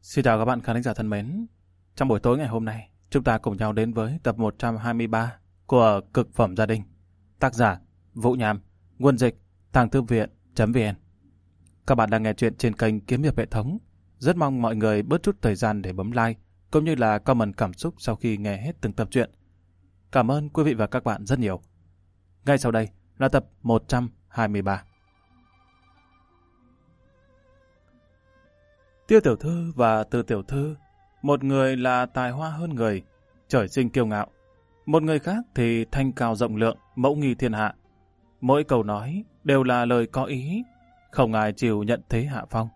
Xin chào các bạn khán giả thân mến. Trong buổi tối ngày hôm nay, chúng ta cùng nhau đến với tập 123 của Cực phẩm gia đình. Tác giả Vũ Nham, nguồn dịch Tàng Thư Viện.vn. Các bạn đang nghe chuyện trên kênh Kiếm Hiệp Hệ Thống. Rất mong mọi người bớt chút thời gian để bấm like, cũng như là comment cảm xúc sau khi nghe hết từng tập truyện. Cảm ơn quý vị và các bạn rất nhiều. Ngay sau đây là tập 123. Tiêu tiểu thư và Từ tiểu thư, một người là tài hoa hơn người, trời sinh kiêu ngạo, một người khác thì thanh cao rộng lượng, mẫu nghi thiên hạ. Mỗi câu nói đều là lời có ý, không ai chịu nhận thế hạ phong.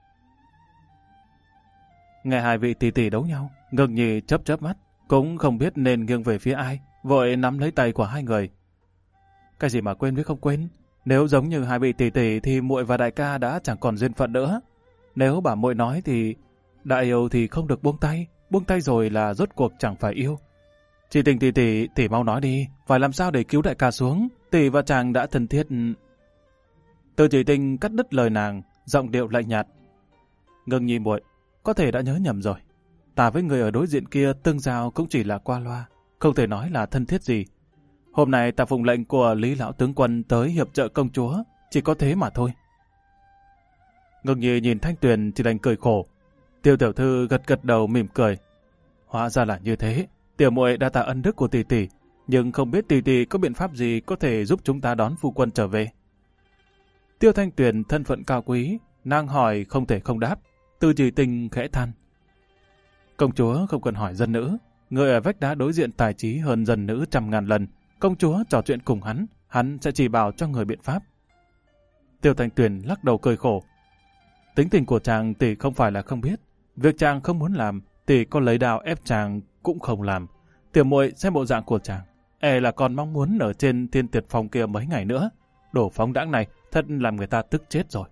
Nghe hai vị tỷ tỷ đấu nhau, Ngưng Nhi chớp chớp mắt, cũng không biết nên nghiêng về phía ai, vội nắm lấy tay của hai người. Cái gì mà quên với không quên, nếu giống như hai vị tỷ tỷ thì muội và đại ca đã chẳng còn duyên phận nữa. Nếu bà muội nói thì đã yêu thì không được buông tay rồi là rốt cuộc chẳng phải yêu. Chị Tình tỷ mau nói đi, phải làm sao để cứu đại ca xuống, tỷ và chàng đã thân thiết. Từ Chỉ Tình cắt đứt lời nàng, giọng điệu lạnh nhạt. Ngưng Nhi muội, có thể đã nhớ nhầm rồi. Ta với người ở đối diện kia tương giao cũng chỉ là qua loa, không thể nói là thân thiết gì. Hôm nay ta phụng lệnh của Lý lão tướng quân tới hiệp trợ công chúa, chỉ có thế mà thôi. Ngưng Nhi nhìn Thanh Tuyền chỉ đành cười khổ. Tiêu tiểu thư gật gật đầu mỉm cười. Hóa ra là như thế, tiểu muội đã tạ ân đức của tỷ tỷ, nhưng không biết tỷ tỷ có biện pháp gì có thể giúp chúng ta đón phu quân trở về. Tiêu Thanh Tuyền thân phận cao quý, nàng hỏi không thể không đáp. Từ Chỉ Tình khẽ than. Công chúa không cần hỏi dân nữ, người ở vách đá đối diện tài trí hơn dân nữ 100.000 lần. Công chúa trò chuyện cùng hắn sẽ chỉ bảo cho người biện pháp. Tiêu Thanh Tuyền lắc đầu cười khổ. Tính tình của chàng tỷ không phải là không biết. Việc chàng không muốn làm, tỷ có lấy đao ép chàng cũng không làm. Tiểu muội xem bộ dạng của chàng, là còn mong muốn ở trên Thiên Tuyệt Phong kia mấy ngày nữa. Đổ phóng đãng này thật làm người ta tức chết rồi.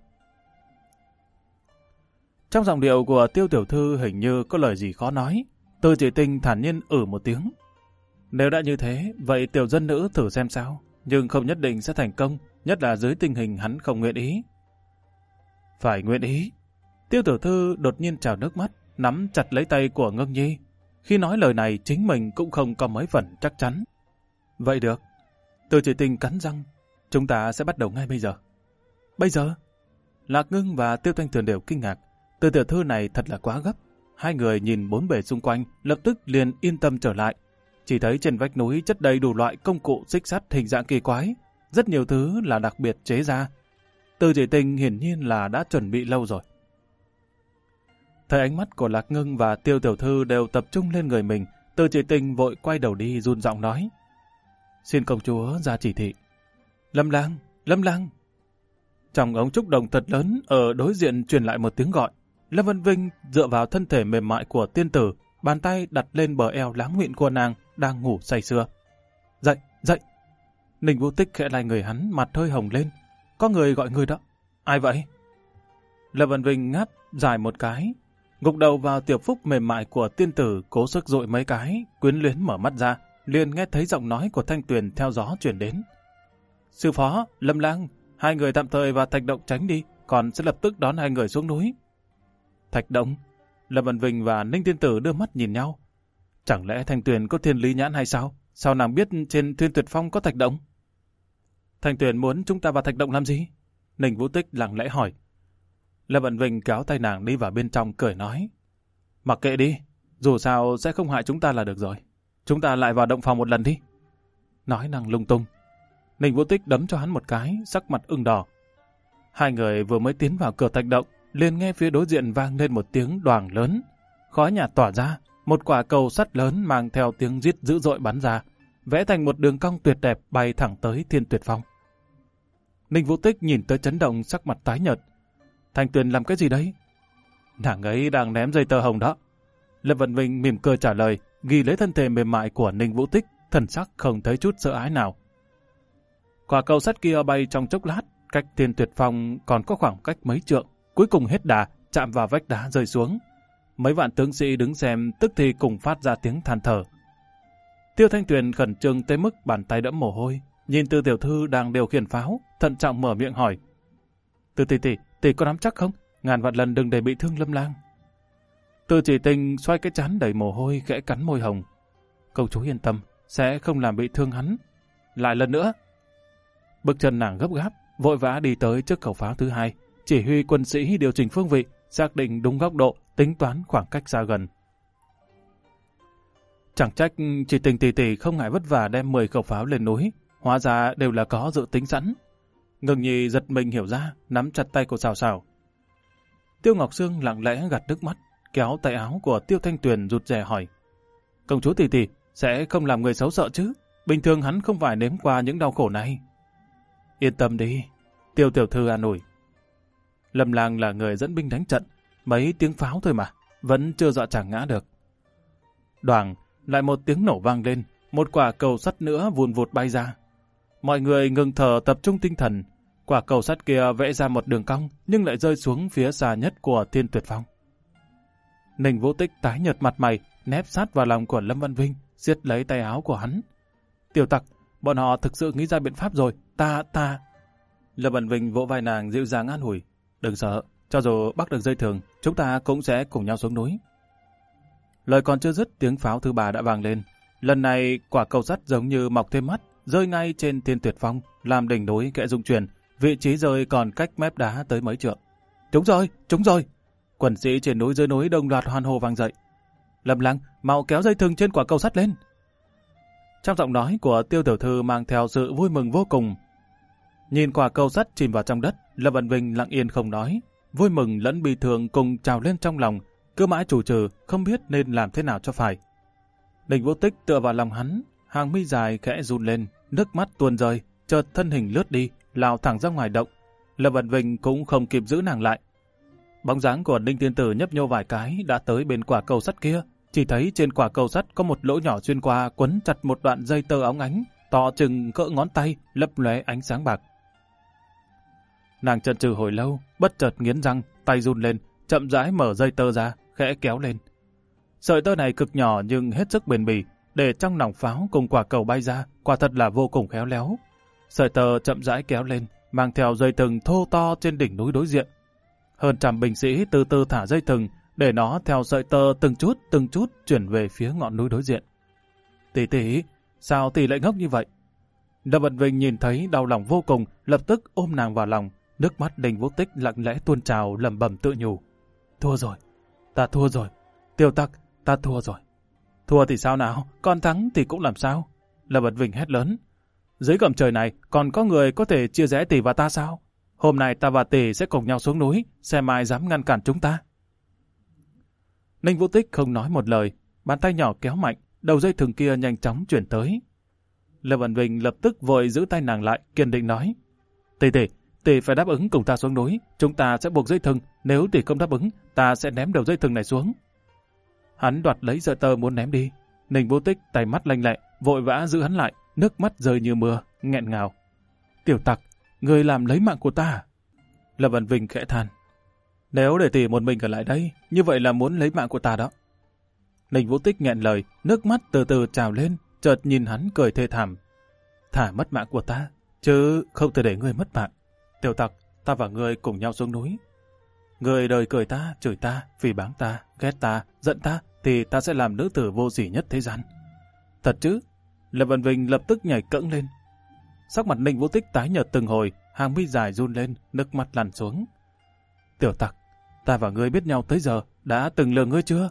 Trong giọng điệu của Tiêu tiểu thư hình như có lời gì khó nói. Từ Chỉ Tình thản nhiên một tiếng. Nếu đã như thế, vậy tiểu dân nữ thử xem sao, nhưng không nhất định sẽ thành công, nhất là dưới tình hình hắn không nguyện ý. Phải nguyện ý. Tiêu tiểu thư đột nhiên trào nước mắt, nắm chặt lấy tay của Ngưng Nhi. Khi nói lời này chính mình cũng không có mấy phần chắc chắn. Vậy được. Từ Chỉ Tình cắn răng. Chúng ta sẽ bắt đầu ngay bây giờ. Bây giờ? Lạc Ngưng và Tiêu Thanh Tuyền đều kinh ngạc. Từ tiểu thư này thật là quá gấp. Hai người nhìn bốn bề xung quanh, lập tức liền yên tâm trở lại. Chỉ thấy trên vách núi chất đầy đủ loại công cụ xích sắt hình dạng kỳ quái. Rất nhiều thứ là đặc biệt chế ra. Từ Chỉ Tình hiển nhiên là đã chuẩn bị lâu rồi. Thấy ánh mắt của Lạc Ngưng và Tiêu tiểu thư đều tập trung lên người mình, Từ Chỉ Tình vội quay đầu đi run giọng nói. Xin công chúa ra chỉ thị. Lâm Lang. Trong ống trúc đồng thật lớn ở đối diện truyền lại một tiếng gọi. Lâm Vân Vinh dựa vào thân thể mềm mại của tiên tử, bàn tay đặt lên bờ eo láng mịn của nàng đang ngủ say sưa. Dậy. Ninh Vũ Tích khẽ lai người hắn, mặt hơi hồng lên. Có người gọi người đó. Ai vậy? Lâm Vân Vinh ngáp dài một cái, gục đầu vào tiểu phúc mềm mại của tiên tử, cố sức dội mấy cái, quyến luyến mở mắt ra, liền nghe thấy giọng nói của Thanh Tuyền theo gió chuyển đến. Sư phó, Lâm Lang, hai người tạm thời vào thạch động tránh đi, còn sẽ lập tức đón hai người xuống núi. Thạch động? Lâm Vân Vinh và Ninh Tiên Tử đưa mắt nhìn nhau. Chẳng lẽ Thanh Tuyền có thiên lý nhãn hay sao? Sao nàng biết trên Thiên Tuyệt Phong có thạch động? Thanh Tuyền muốn chúng ta vào thạch động làm gì? Ninh Vũ Tích lặng lẽ hỏi. Lâm Vân Vinh kéo tay nàng đi vào bên trong cười nói. Mặc kệ đi, dù sao sẽ không hại chúng ta là được rồi. Chúng ta lại vào động phòng một lần đi. Nói nàng lung tung. Ninh Vũ Tích đấm cho hắn một cái, sắc mặt ửng đỏ. Hai người vừa mới tiến vào cửa thạch động, liền nghe phía đối diện vang lên một tiếng đoàng lớn. Khói nhạt tỏa ra, một quả cầu sắt lớn mang theo tiếng rít dữ dội bắn ra, vẽ thành một đường cong tuyệt đẹp bay thẳng tới Thiên Tuyệt Phong. Ninh Vũ Tích nhìn tới chấn động, sắc mặt tái nhợt. Thanh Tuyền làm cái gì đấy? Nàng ấy đang ném dây tơ hồng đó. Lâm Vân Vinh mỉm cười trả lời, ghi lấy thân thể mềm mại của Ninh Vũ Tích, thần sắc không thấy chút sợ ái nào. Quả cầu sắt kia bay trong chốc lát, cách Thiên Tuyệt Phong còn có khoảng cách mấy trượng, cuối cùng hết đà, chạm vào vách đá rơi xuống. Mấy vạn tướng sĩ đứng xem tức thì cùng phát ra tiếng than thở. Tiêu Thanh Tuyền khẩn trương tới mức bàn tay đẫm mồ hôi, nhìn Từ tiểu thư đang điều khiển pháo, thận trọng mở miệng hỏi. Từ tỷ có nắm chắc không? Ngàn vạn lần đừng để bị thương Lâm Lang. Tư Chỉ Tinh xoay cái trán đầy mồ hôi, khẽ cắn môi hồng. Công chúa yên tâm, sẽ không làm bị thương hắn. Lại lần nữa. Bước chân nàng gấp gáp, vội vã đi tới trước khẩu pháo thứ hai, chỉ huy quân sĩ điều chỉnh phương vị, xác định đúng góc độ, tính toán khoảng cách xa gần. Chẳng trách Chỉ Tình tỷ tỷ không ngại vất vả đem 10 khẩu pháo lên núi, hóa ra đều là có dự tính sẵn. Ngưng Nhi giật mình hiểu ra, nắm chặt tay của Sào Sào. Tiêu Ngọc Sương lặng lẽ gạt nước mắt, kéo tay áo của Tiêu Thanh Tuyền rụt rè hỏi. Công chúa tỷ tỷ sẽ không làm người xấu sợ chứ? Bình thường hắn không phải nếm qua những đau khổ này. Yên tâm đi, Tiêu tiểu thư an ủi. Lâm Lang là người dẫn binh đánh trận, mấy tiếng pháo thôi mà, vẫn chưa dọa chàng ngã được. Đoàng, lại một tiếng nổ vang lên, một quả cầu sắt nữa vùn vụt bay ra. Mọi người ngừng thở tập trung tinh thần. Quả cầu sắt kia vẽ ra một đường cong, nhưng lại rơi xuống phía xa nhất của Thiên Tuyệt Phong. Ninh Vũ Tích tái nhợt mặt mày, nép sát vào lòng của Lâm Văn Vinh, siết lấy tay áo của hắn. Tiểu tặc, bọn họ thực sự nghĩ ra biện pháp rồi, ta... Lâm Văn Vinh vỗ vai nàng dịu dàng an ủi. Đừng sợ, cho dù bắt được dây thừng, chúng ta cũng sẽ cùng nhau xuống núi. Lời còn chưa dứt, tiếng pháo thứ 3 đã vang lên. Lần này, quả cầu sắt giống như mọc thêm mắt, rơi ngay trên Thiên Tuyệt Phong, làm đỉnh núi kẽ rung chuyển, vị trí rơi còn cách mép đá tới mấy trượng. Trúng rồi! Quần sĩ trên núi dưới núi đồng loạt hoan hô vang dậy. Lâm Lang, mau kéo dây thừng trên quả cầu sắt lên! Trong giọng nói của Tiêu tiểu thư mang theo sự vui mừng vô cùng. Nhìn quả cầu sắt chìm vào trong đất, Lâm Văn Vinh lặng yên không nói, vui mừng lẫn bi thương cùng trào lên trong lòng, cứ mãi chủ trừ, không biết nên làm thế nào cho phải. Ninh Vũ Tích tựa vào lòng hắn, hàng mi dài khẽ run lên, nước mắt tuôn rơi, chợt thân hình lướt đi, lao thẳng ra ngoài động. Lâm Văn Vinh cũng không kịp giữ nàng lại. Bóng dáng của Ninh Tiên Tử nhấp nhô vài cái đã tới bên quả cầu sắt kia, chỉ thấy trên quả cầu sắt có một lỗ nhỏ xuyên qua quấn chặt một đoạn dây tơ óng ánh, to chừng cỡ ngón tay, lấp lóe ánh sáng bạc. Nàng chần chừ hồi lâu, bất chợt nghiến răng, tay run lên, chậm rãi mở dây tơ ra, khẽ kéo lên. Sợi tơ này cực nhỏ nhưng hết sức bền bỉ, để trong nòng pháo cùng quả cầu bay ra, quả thật là vô cùng khéo léo. Sợi tơ chậm rãi kéo lên, mang theo dây thừng thô to trên đỉnh núi đối diện. Hơn trăm binh sĩ từ từ thả dây thừng, để nó theo sợi tơ từng chút chuyển về phía ngọn núi đối diện. Tỷ, sao tỷ lại ngốc như vậy? Lâm Văn Vinh nhìn thấy đau lòng vô cùng, lập tức ôm nàng vào lòng, nước mắt Ninh Vũ Tích lặng lẽ tuôn trào, lẩm bẩm tự nhủ. Thua rồi, ta thua rồi, Tiêu tặc, ta thua rồi. Thua thì sao nào, còn thắng thì cũng làm sao? Lâm Văn Vinh hét lớn. Dưới gầm trời này còn có người có thể chia rẽ tỷ và ta sao? Hôm nay ta và tỷ sẽ cùng nhau xuống núi, xem ai dám ngăn cản chúng ta. Ninh Vũ Tích không nói một lời, bàn tay nhỏ kéo mạnh, đầu dây thừng kia nhanh chóng chuyển tới. Lâm Văn Vinh lập tức vội giữ tay nàng lại, kiên định nói. Tỷ phải đáp ứng cùng ta xuống núi, chúng ta sẽ buộc dây thừng, nếu tỷ không đáp ứng, ta sẽ ném đầu dây thừng này xuống. Hắn đoạt lấy sợi tơ muốn ném đi. Ninh Vũ Tích tay mắt lanh lẹ, vội vã giữ hắn lại, nước mắt rơi như mưa, nghẹn ngào. Tiểu tặc, người làm lấy mạng của ta. Lâm Văn Vinh khẽ than. Nếu để tỷ một mình ở lại đây, như vậy là muốn lấy mạng của ta đó. Ninh Vũ Tích nghẹn lời, nước mắt từ từ trào lên, chợt nhìn hắn cười thê thảm. Thả mất mạng của ta, chứ không thể để ngươi mất mạng. Tiểu tặc, ta và ngươi cùng nhau xuống núi. Ngươi đời cười ta, chửi ta, phỉ báng ta, ghét ta, giận ta, thì ta sẽ làm nữ tử vô sỉ nhất thế gian. Thật chứ? Lâm Văn Vinh lập tức nhảy cẫng lên. Sắc mặt Ninh Vũ Tích tái nhợt từng hồi, hàng mi dài run lên, nước mắt lăn xuống. Tiểu tặc, ta và ngươi biết nhau tới giờ, đã từng lừa ngươi chưa?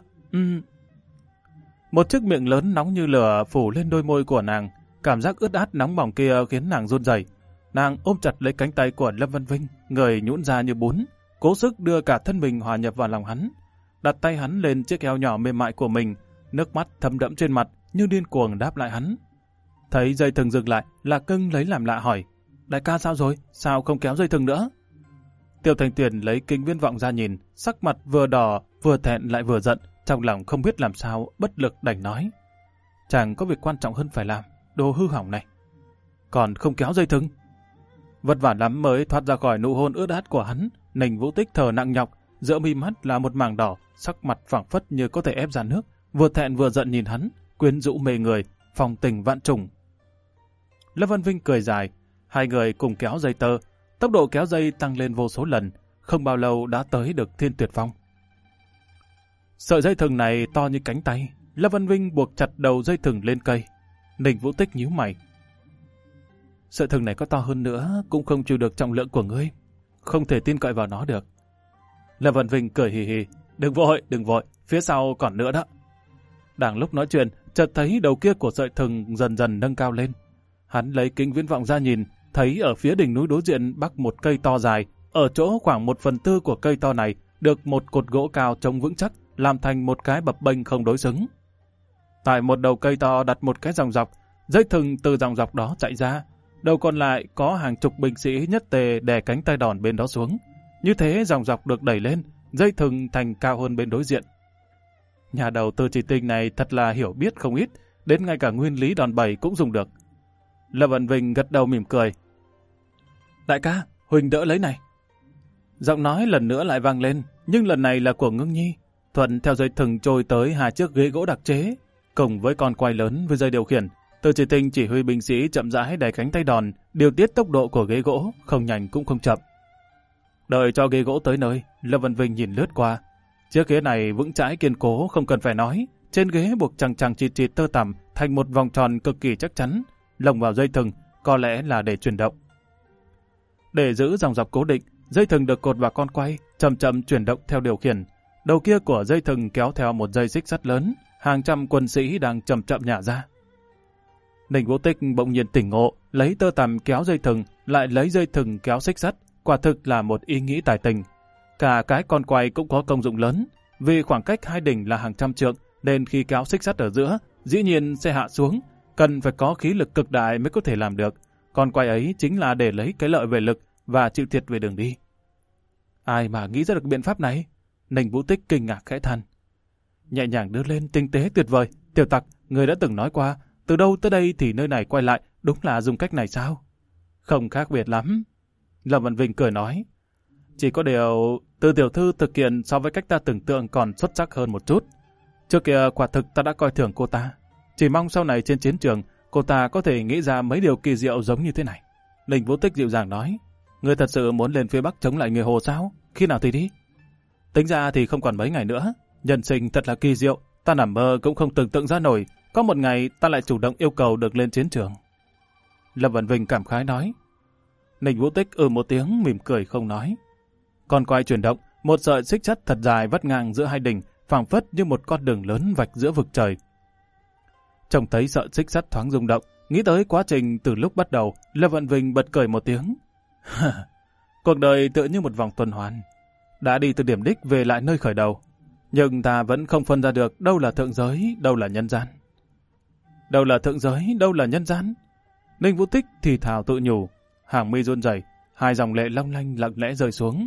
Một chiếc miệng lớn nóng như lửa phủ lên đôi môi của nàng, cảm giác ướt át nóng bỏng kia khiến nàng run rẩy. Nàng ôm chặt lấy cánh tay của Lâm Văn Vinh, người nhũn ra như bún, cố sức đưa cả thân mình hòa nhập vào lòng hắn, đặt tay hắn lên chiếc eo nhỏ mềm mại của mình, nước mắt thấm đẫm trên mặt, như điên cuồng đáp lại hắn. Thấy dây thừng dừng lại, Lạc Cưng lấy làm lạ hỏi, đại ca sao rồi, sao không kéo dây thừng nữa? Tiêu Thanh Tuyền lấy kính viễn vọng ra nhìn, sắc mặt vừa đỏ, vừa thẹn lại vừa giận, trong lòng không biết làm sao, bất lực đành nói. Chàng có việc quan trọng hơn phải làm, đồ hư hỏng này. Còn không kéo dây thừng? Vất vả lắm mới thoát ra khỏi nụ hôn ướt át của hắn, Ninh Vũ Tích thở nặng nhọc, giữa mi mắt là một mảng đỏ, sắc mặt phảng phất như có thể ép ra nước, vừa thẹn vừa giận nhìn hắn, quyến rũ mê người, phong tình vạn trùng. Lâm Văn Vinh cười dài, hai người cùng kéo dây tơ, tốc độ kéo dây tăng lên vô số lần, không bao lâu đã tới được Thiên Tuyệt Phong. Sợi dây thừng này to như cánh tay. Lâm Văn Vinh buộc chặt đầu dây thừng lên cây. Ninh Vũ Tích nhíu mày. Sợi thừng này có to hơn nữa cũng không chịu được trọng lượng của ngươi. Không thể tin cậy vào nó được. Lâm Văn Vinh cười hì hì. Đừng vội, phía sau còn nữa đó. Đang lúc nói chuyện, chợt thấy đầu kia của sợi thừng dần dần nâng cao lên. Hắn lấy kính viễn vọng ra nhìn, thấy ở phía đỉnh núi đối diện bắc một cây to dài. Ở chỗ khoảng 1/4 của cây to này được một cột gỗ cao trông vững chắc, làm thành một cái bập bênh không đối xứng. Tại một đầu cây to đặt một cái dòng dọc, dây thừng từ dòng dọc đó chạy ra. Đầu còn lại có hàng chục binh sĩ nhất tề đè cánh tay đòn bên đó xuống. Như thế dòng dọc được đẩy lên, dây thừng thành cao hơn bên đối diện. Nhà đầu tư chỉ tinh này thật là hiểu biết không ít, đến ngay cả nguyên lý đòn bẩy cũng dùng được. Lâm Văn Vinh gật đầu mỉm cười. Đại ca, Huỳnh đỡ lấy này. Giọng nói lần nữa lại vang lên, nhưng lần này là của Ngưng Nhi. Thuận theo dây thừng trôi tới 2 chiếc ghế gỗ đặc chế, cùng với con quay lớn với dây điều khiển. Từ chỉ tinh chỉ huy binh sĩ chậm rãi đẩy cánh tay đòn, điều tiết tốc độ của ghế gỗ, không nhanh cũng không chậm. Đợi cho ghế gỗ tới nơi, Lâm Văn Vinh nhìn lướt qua. Chiếc ghế này vững chãi kiên cố không cần phải nói. Trên ghế buộc chằng chịt tơ tằm thành một vòng tròn cực kỳ chắc chắn, lồng vào dây thừng, có lẽ là để chuyển động. Để giữ dòng dọc cố định, dây thừng được cột vào con quay, chậm chậm chuyển động theo điều khiển. Đầu kia của dây thừng kéo theo một dây xích sắt lớn, hàng trăm quân sĩ đang chậm chậm nhả ra. Ninh Vũ Tích bỗng nhiên tỉnh ngộ, lấy tơ tằm kéo dây thừng, lại lấy dây thừng kéo xích sắt, quả thực là một ý nghĩ tài tình. Cả cái con quay cũng có công dụng lớn, vì khoảng cách hai đỉnh là hàng trăm trượng, nên khi kéo xích sắt ở giữa, dĩ nhiên sẽ hạ xuống, cần phải có khí lực cực đại mới có thể làm được. Con quay ấy chính là để lấy cái lợi về lực và chịu thiệt về đường đi. Ai mà nghĩ ra được biện pháp này? Ninh Vũ Tích kinh ngạc khẽ than. Nhẹ nhàng đưa lên, tinh tế tuyệt vời. Tiểu Tặc, người đã từng nói qua, từ đâu tới đây thì nơi này quay lại, đúng là dùng cách này sao? Không khác biệt lắm. Lâm Văn Vinh cười nói. Chỉ có điều, Từ tiểu thư thực hiện so với cách ta tưởng tượng còn xuất sắc hơn một chút. Trước kia quả thực ta đã coi thường cô ta. Chỉ mong sau này trên chiến trường, cô ta có thể nghĩ ra mấy điều kỳ diệu giống như thế này. Ninh Vũ Tích dịu dàng nói. Ngươi thật sự muốn lên phía Bắc chống lại người Hồ sao? Khi nào thì đi? Tính ra thì không còn mấy ngày nữa. Nhân sinh thật là kỳ diệu. Ta nằm mơ cũng không tưởng tượng ra nổi. Có một ngày ta lại chủ động yêu cầu được lên chiến trường. Lâm Văn Vinh cảm khái nói. Ninh Vũ Tích một tiếng mỉm cười không nói. Còn quay chuyển động, một sợi xích sắt thật dài vắt ngang giữa hai đỉnh, phảng phất như một con đường lớn vạch giữa vực trời. Trông thấy sợi xích sắt thoáng rung động, nghĩ tới quá trình từ lúc bắt đầu, Lâm Văn Vinh bật cười một tiếng. Cuộc đời tựa như một vòng tuần hoàn, đã đi từ điểm đích về lại nơi khởi đầu, nhưng ta vẫn không phân ra được đâu là thượng giới, đâu là nhân gian. Đâu là thượng giới, đâu là nhân gian? Ninh Vũ Tích thì thào tự nhủ, hàng mi run rẩy, hai dòng lệ long lanh lặng lẽ rơi xuống.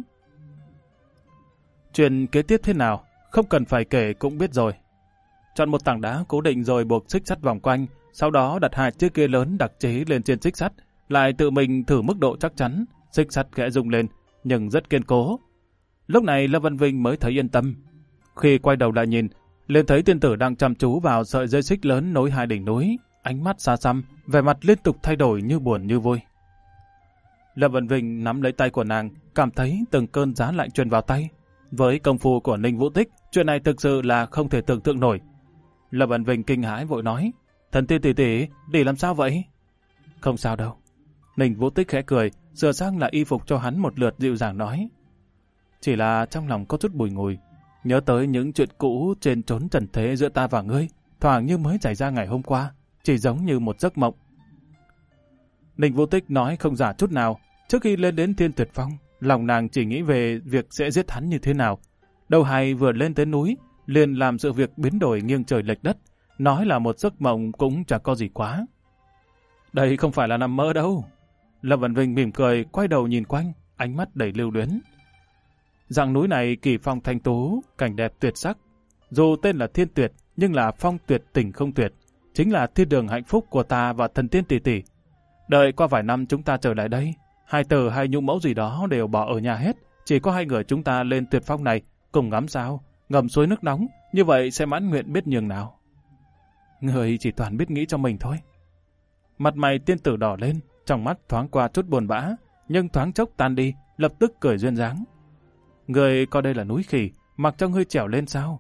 Chuyện kế tiếp thế nào, không cần phải kể cũng biết rồi. Chọn một tảng đá cố định rồi buộc xích sắt vòng quanh, sau đó đặt 2 chiếc ghế lớn đặc chế lên trên xích sắt, lại tự mình thử mức độ chắc chắn, xích sắt khẽ rung lên, nhưng rất kiên cố. Lúc này Lâm Văn Vinh mới thấy yên tâm. Khi quay đầu lại nhìn, liền thấy tiên tử đang chăm chú vào sợi dây xích lớn nối 2 đỉnh núi, ánh mắt xa xăm, vẻ mặt liên tục thay đổi như buồn như vui. Lâm Văn Vinh nắm lấy tay của nàng, cảm thấy từng cơn giá lạnh truyền vào tay. Với công phu của Ninh Vũ Tích, chuyện này thực sự là không thể tưởng tượng nổi. Lâm Văn Vinh kinh hãi vội nói, thần tiên tỷ tỷ, để làm sao vậy? Không sao đâu. Ninh Vũ Tích khẽ cười, sửa sang lại y phục cho hắn một lượt dịu dàng nói. Chỉ là trong lòng có chút bùi ngùi, nhớ tới những chuyện cũ trên trốn trần thế giữa ta và ngươi, thoảng như mới xảy ra ngày hôm qua, chỉ giống như một giấc mộng. Ninh Vũ Tích nói không giả chút nào, trước khi lên đến Thiên Tuyệt Phong, lòng nàng chỉ nghĩ về việc sẽ giết hắn như thế nào. Đầu hay vừa lên tới núi, liền làm sự việc biến đổi nghiêng trời lệch đất, nói là một giấc mộng cũng chẳng có gì quá. Đây không phải là nằm mơ đâu. Lâm Văn Vinh mỉm cười, quay đầu nhìn quanh, ánh mắt đầy lưu luyến. Dặng núi này kỳ phong thanh tú, cảnh đẹp tuyệt sắc. Dù tên là Thiên Tuyệt, nhưng là phong tuyệt tình không tuyệt, chính là thiên đường hạnh phúc của ta và thần tiên tỷ tỷ. Đợi qua vài năm chúng ta trở lại đây, hai tờ hay nhung mẫu gì đó đều bỏ ở nhà hết, chỉ có 2 người chúng ta lên tuyệt phong này, cùng ngắm sao, ngầm suối nước nóng, như vậy sẽ mãn nguyện biết nhường nào. Người chỉ toàn biết nghĩ cho mình thôi. Mặt mày tiên tử đỏ lên, trong mắt thoáng qua chút buồn bã, nhưng thoáng chốc tan đi, lập tức cười duyên dáng. Người coi đây là núi khỉ, mặc cho ngươi trèo lên sao?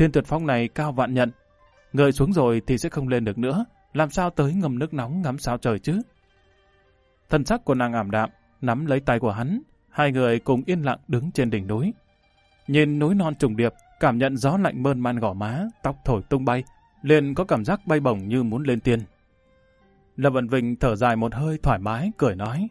Thiên Tuyệt Phong này cao vạn nhận. Người xuống rồi thì sẽ không lên được nữa, làm sao tới ngâm nước nóng ngắm sao trời chứ? Thân sắc của nàng ảm đạm, nắm lấy tay của hắn, hai người cùng yên lặng đứng trên đỉnh núi. Nhìn núi non trùng điệp, cảm nhận gió lạnh mơn man gò má, tóc thổi tung bay, liền có cảm giác bay bổng như muốn lên tiên. Lâm Vân Vinh thở dài một hơi thoải mái, cười nói: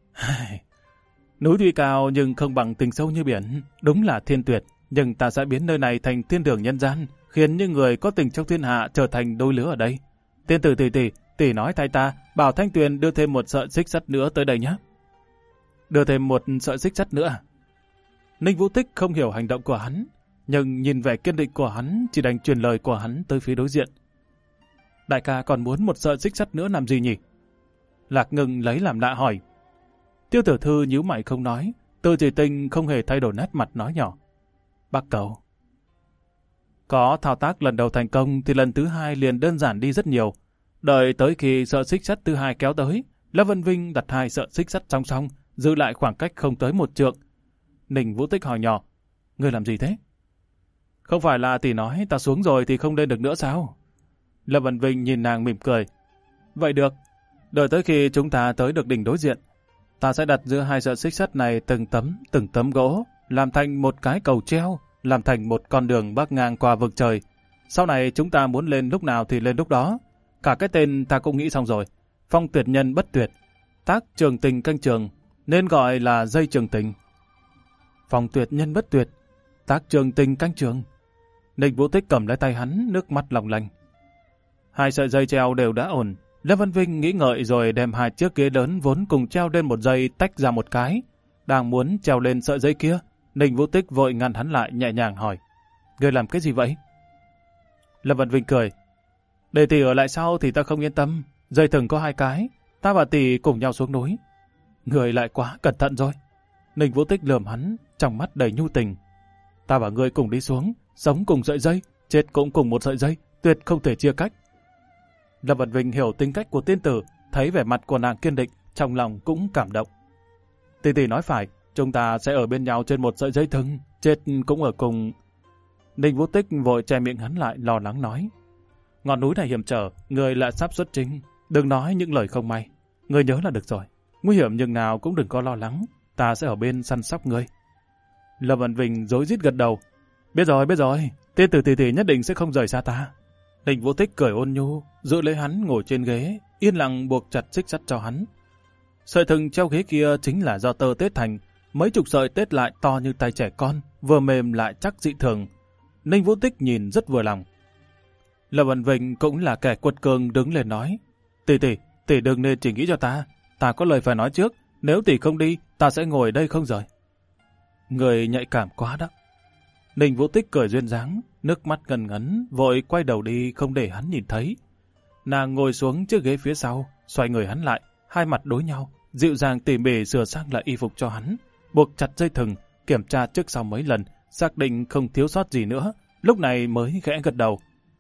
núi tuy cao nhưng không bằng tình sâu như biển, đúng là thiên tuyệt, nhưng ta sẽ biến nơi này thành thiên đường nhân gian, khiến những người có tình trong thiên hạ trở thành đôi lứa ở đây. Tiên tử tỷ nói thay ta, bảo Thanh Tuyền đưa thêm một sợi xích sắt nữa tới đây nhé. Đưa thêm một sợi xích sắt nữa à? Ninh Vũ Tích không hiểu hành động của hắn, nhưng nhìn vẻ kiên định của hắn chỉ đành truyền lời của hắn tới phía đối diện. Đại ca còn muốn một sợi xích sắt nữa làm gì nhỉ? Lạc Ngưng lấy làm lạ hỏi. Tiêu Tiểu Thư nhíu mày không nói, Từ Chỉ Tinh không hề thay đổi nét mặt nói nhỏ: Bác cậu. Có thao tác lần đầu thành công thì lần thứ hai liền đơn giản đi rất nhiều. Đợi tới khi sợi xích sắt thứ hai kéo tới, Lâm Vân Vinh đặt hai sợi xích sắt song song, giữ lại khoảng cách không tới 1 trượng. Ninh Vũ Tích hỏi nhỏ: Ngươi làm gì thế? Không phải là tỷ nói ta xuống rồi thì không lên được nữa sao? Lâm Vân Vinh nhìn nàng mỉm cười. Vậy được, đợi tới khi chúng ta tới được đỉnh đối diện, ta sẽ đặt giữa hai sợi xích sắt này từng tấm gỗ, làm thành một cái cầu treo, làm thành một con đường bắc ngang qua vực trời. Sau này chúng ta muốn lên lúc nào thì lên lúc đó. Cả cái tên ta cũng nghĩ xong rồi. Phong tuyệt nhân bất tuyệt, tác trường tình canh trường, nên gọi là dây trường tình. Phong tuyệt nhân bất tuyệt, tác trường tình canh trường. Ninh Vũ Tích cầm lấy tay hắn, nước mắt lòng lành. Hai sợi dây treo đều đã ổn. Lâm Văn Vinh nghĩ ngợi rồi đem hai chiếc ghế lớn vốn cùng treo lên một dây tách ra một cái. Đang muốn treo lên sợi dây kia, Ninh Vũ Tích vội ngăn hắn lại, nhẹ nhàng hỏi: Ngươi làm cái gì vậy? Lâm Văn Vinh cười: Để tỷ ở lại sau thì ta không yên tâm. Dây thừng có 2 cái, ta và tỷ cùng nhau xuống núi. Ngươi lại quá cẩn thận rồi. Ninh Vũ Tích lườm hắn, trong mắt đầy nhu tình. Ta và ngươi cùng đi xuống, sống cùng sợi dây, chết cũng cùng một sợi dây, tuyệt không thể chia cách. Lâm Văn Vinh hiểu tính cách của tiên tử, thấy vẻ mặt của nàng kiên định, trong lòng cũng cảm động. Tỷ nói phải, chúng ta sẽ ở bên nhau trên một sợi dây thừng, chết cũng ở cùng. Ninh Vũ Tích vội che miệng hắn lại, lo lắng nói: Ngọn núi này hiểm trở, người lại sắp xuất chinh, đừng nói những lời không may. Người nhớ là được rồi, nguy hiểm nhưng nào cũng đừng có lo lắng, ta sẽ ở bên săn sóc ngươi. Lâm Văn Vinh rối rít gật đầu: Biết rồi, tiên tử tỷ nhất định sẽ không rời xa ta. Ninh Vũ Tích cười ôn nhu, giữ lấy hắn ngồi trên ghế, yên lặng buộc chặt xích sắt cho hắn. Sợi thừng treo ghế kia chính là do tơ tết thành, mấy chục sợi tết lại to như tay trẻ con, vừa mềm lại chắc dị thường. Ninh Vũ Tích nhìn rất vừa lòng. Lâm Văn Vinh cũng là kẻ quật cường đứng lên nói: Tỷ đừng nên chỉ nghĩ cho ta có lời phải nói trước, nếu tỷ không đi, ta sẽ ngồi đây không rời. Người nhạy cảm quá đó. Ninh Vũ Tích cười duyên dáng, nước mắt ngần ngấn, vội quay đầu đi không để hắn nhìn thấy. Nàng ngồi xuống chiếc ghế phía sau, xoay người hắn lại, hai mặt đối nhau, dịu dàng tỉ mỉ sửa sang lại y phục cho hắn, buộc chặt dây thừng, kiểm tra trước sau mấy lần, xác định không thiếu sót gì nữa, lúc này mới khẽ gật đầu.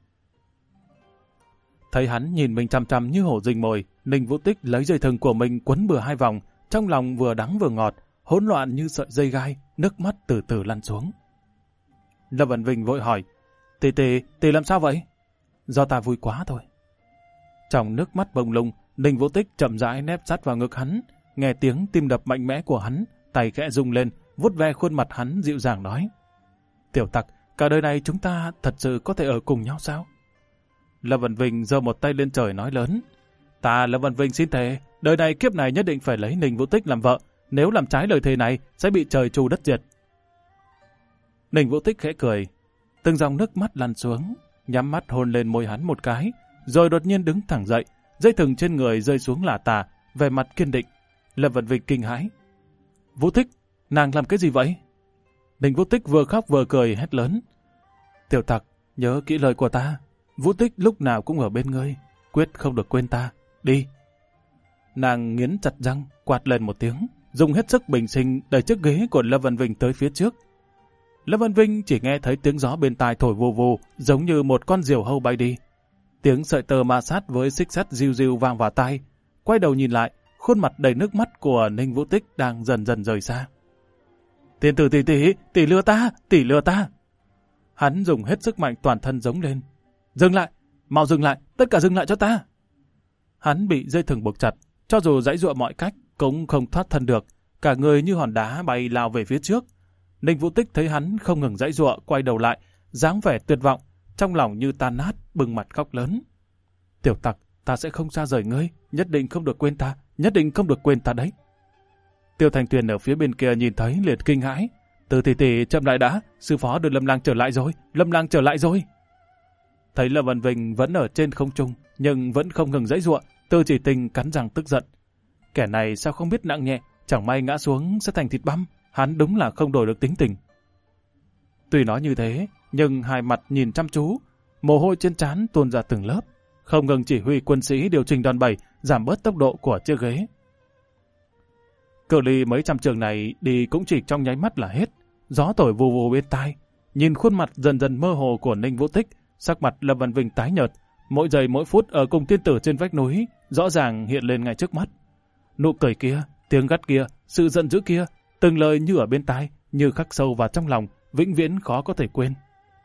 Thấy hắn nhìn mình chằm chằm như hổ rình mồi, Ninh Vũ Tích lấy dây thừng của mình quấn bừa 2 vòng, trong lòng vừa đắng vừa ngọt, hỗn loạn như sợi dây gai, nước mắt từ từ lăn xuống. Lâm Văn Vinh vội hỏi: Tỷ làm sao vậy? Do ta vui quá thôi. Trong nước mắt bồng lung, Ninh Vũ Tích chậm rãi nép sát vào ngực hắn, nghe tiếng tim đập mạnh mẽ của hắn, tay khẽ rung lên, vuốt ve khuôn mặt hắn dịu dàng nói: Tiểu tặc, cả đời này chúng ta thật sự có thể ở cùng nhau sao? Lâm Văn Vinh giơ một tay lên trời nói lớn: Ta Lâm Văn Vinh xin thề, đời này kiếp này nhất định phải lấy Ninh Vũ Tích làm vợ, nếu làm trái lời thề này sẽ bị trời trù đất diệt. Ninh Vũ Tích khẽ cười, từng dòng nước mắt lăn xuống, nhắm mắt hôn lên môi hắn một cái, rồi đột nhiên đứng thẳng dậy, dây thừng trên người rơi xuống lả tả, vẻ mặt kiên định. Lâm Văn Vinh kinh hãi: Vũ Tích, nàng làm cái gì vậy? Ninh Vũ Tích vừa khóc vừa cười hét lớn: Tiểu tặc, nhớ kỹ lời của ta, Vũ Tích lúc nào cũng ở bên ngươi, quyết không được quên ta, đi. Nàng nghiến chặt răng, quát lên một tiếng, dùng hết sức bình sinh đẩy chiếc ghế của Lâm Văn Vinh tới phía trước. Lâm Văn Vinh chỉ nghe thấy tiếng gió bên tai thổi vù vù, giống như một con diều hâu bay đi. Tiếng sợi tơ ma sát với xích sắt riu riu vang vào tai. Quay đầu nhìn lại, khuôn mặt đầy nước mắt của Ninh Vũ Tích đang dần dần rời xa. Tiên tử tỷ lừa ta, tỷ lừa ta. Hắn dùng hết sức mạnh toàn thân giống lên. Dừng lại! Mau dừng lại! Tất cả dừng lại cho ta! Hắn bị dây thừng buộc chặt, cho dù giãy giụa mọi cách cũng không thoát thân được, cả người như hòn đá bay lao về phía trước. Ninh Vũ Tích thấy hắn không ngừng giãy giụa, quay đầu lại, dáng vẻ tuyệt vọng, trong lòng như tan nát, bừng mặt khóc lớn. Tiểu tặc, ta sẽ không xa rời ngươi, nhất định không được quên ta, nhất định không được quên ta đấy. Tiêu Thanh Tuyền ở phía bên kia nhìn thấy liền kinh hãi. Từ tỷ chậm lại đã, sư phó đưa Lâm Lang trở lại rồi, Lâm Lang trở lại rồi. Thấy Lâm Văn Vinh vẫn ở trên không trung, nhưng vẫn không ngừng giãy giụa, Từ Chỉ Tình cắn răng tức giận. Kẻ này sao không biết nặng nhẹ, chẳng may ngã xuống sẽ thành thịt băm, hắn đúng là không đổi được tính tình. Tuy nói như thế, nhưng hai mặt nhìn chăm chú, mồ hôi trên trán tuôn ra từng lớp, không ngừng chỉ huy quân sĩ điều chỉnh đòn bẩy, giảm bớt tốc độ của chiếc ghế. Cự ly mấy trăm trường này đi cũng chỉ trong nháy mắt là hết. Gió thổi vù vù bên tai, nhìn khuôn mặt dần dần mơ hồ của Ninh Vũ Tích, sắc mặt Lâm Văn Vinh tái nhợt, mỗi giây mỗi phút ở cùng tiên tử trên vách núi rõ ràng hiện lên ngay trước mắt. Nụ cười kia, tiếng gắt kia, sự giận dữ kia, từng lời như ở bên tai, như khắc sâu vào trong lòng, vĩnh viễn khó có thể quên.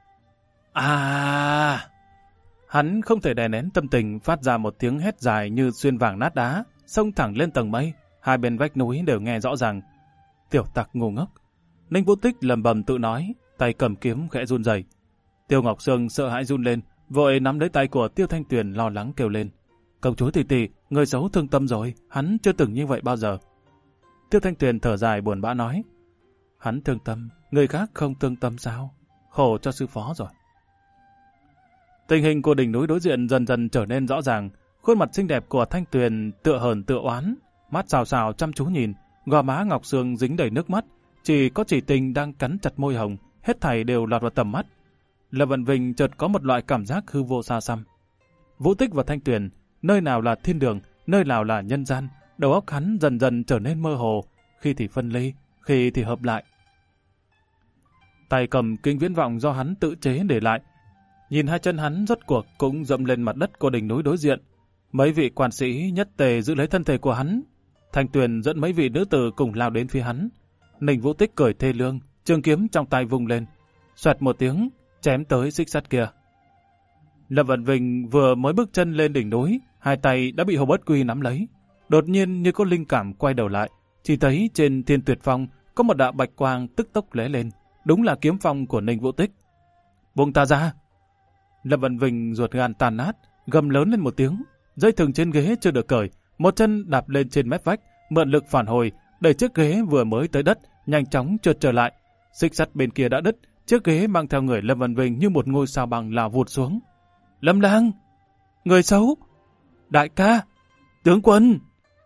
Hắn không thể đè nén tâm tình, phát ra một tiếng hét dài như xuyên vàng nát đá, xông thẳng lên tầng mây. Hai bên vách núi đều nghe rõ ràng. Tiểu tặc ngu ngốc. Ninh Vũ Tích lầm bầm tự nói, tay cầm kiếm khẽ run rẩy. Tiêu Ngọc Sương sợ hãi run lên, vội nắm lấy tay của Tiêu Thanh Tuyền lo lắng kêu lên. Công chúa tỷ tỷ, người xấu thương tâm rồi, hắn chưa từng như vậy bao giờ. Tiêu Thanh Tuyền thở dài buồn bã nói. Hắn thương tâm, người khác không thương tâm sao? Khổ cho sư phó rồi. Tình hình của đỉnh núi đối diện dần dần trở nên rõ ràng, khuôn mặt xinh đẹp của Thanh Tuyền tựa hờn tựa oán, mắt xào xào chăm chú nhìn, gò má Ngọc Sương dính đầy nước mắt, chỉ có Chỉ Tình đang cắn chặt môi hồng, hết thảy đều lọt vào tầm mắt. Lâm Văn Vinh chợt có một loại cảm giác hư vô xa xăm. Vũ Tích và Thanh Tuyền, nơi nào là thiên đường, nơi nào là nhân gian, đầu óc hắn dần dần trở nên mơ hồ, khi thì phân ly, khi thì hợp lại. Tay cầm kính viễn vọng do hắn tự chế để lại, nhìn hai chân hắn rốt cuộc cũng dẫm lên mặt đất của đỉnh núi đối diện. Mấy vị quan sĩ nhất tề giữ lấy thân thể của hắn. Thanh Tuyền dẫn mấy vị nữ tử cùng lao đến phía hắn. Ninh Vũ Tích cười thê lương, trường kiếm trong tay vung lên, xoẹt một tiếng, chém tới xích sắt kia. Lâm Văn Vinh vừa mới bước chân lên đỉnh núi, hai tay đã bị Hồ Bất Quy nắm lấy. Đột nhiên như có linh cảm quay đầu lại, chỉ thấy trên Thiên Tuyệt Phong có một đạo bạch quang tức tốc lóe lên, đúng là kiếm phong của Ninh Vũ Tích. Buông ta ra! Lâm Văn Vinh ruột gan tan nát, gầm lớn lên một tiếng. Dây thừng trên ghế chưa được cởi, một chân đạp lên trên mép vách, mượn lực phản hồi, đẩy chiếc ghế vừa mới tới đất, nhanh chóng trượt trở lại. Xích sắt bên kia đã đứt, chiếc ghế mang theo người Lâm Văn Vinh như một ngôi sao băng lao vụt xuống. Lâm Lang! Người xấu! Đại ca! Tướng quân!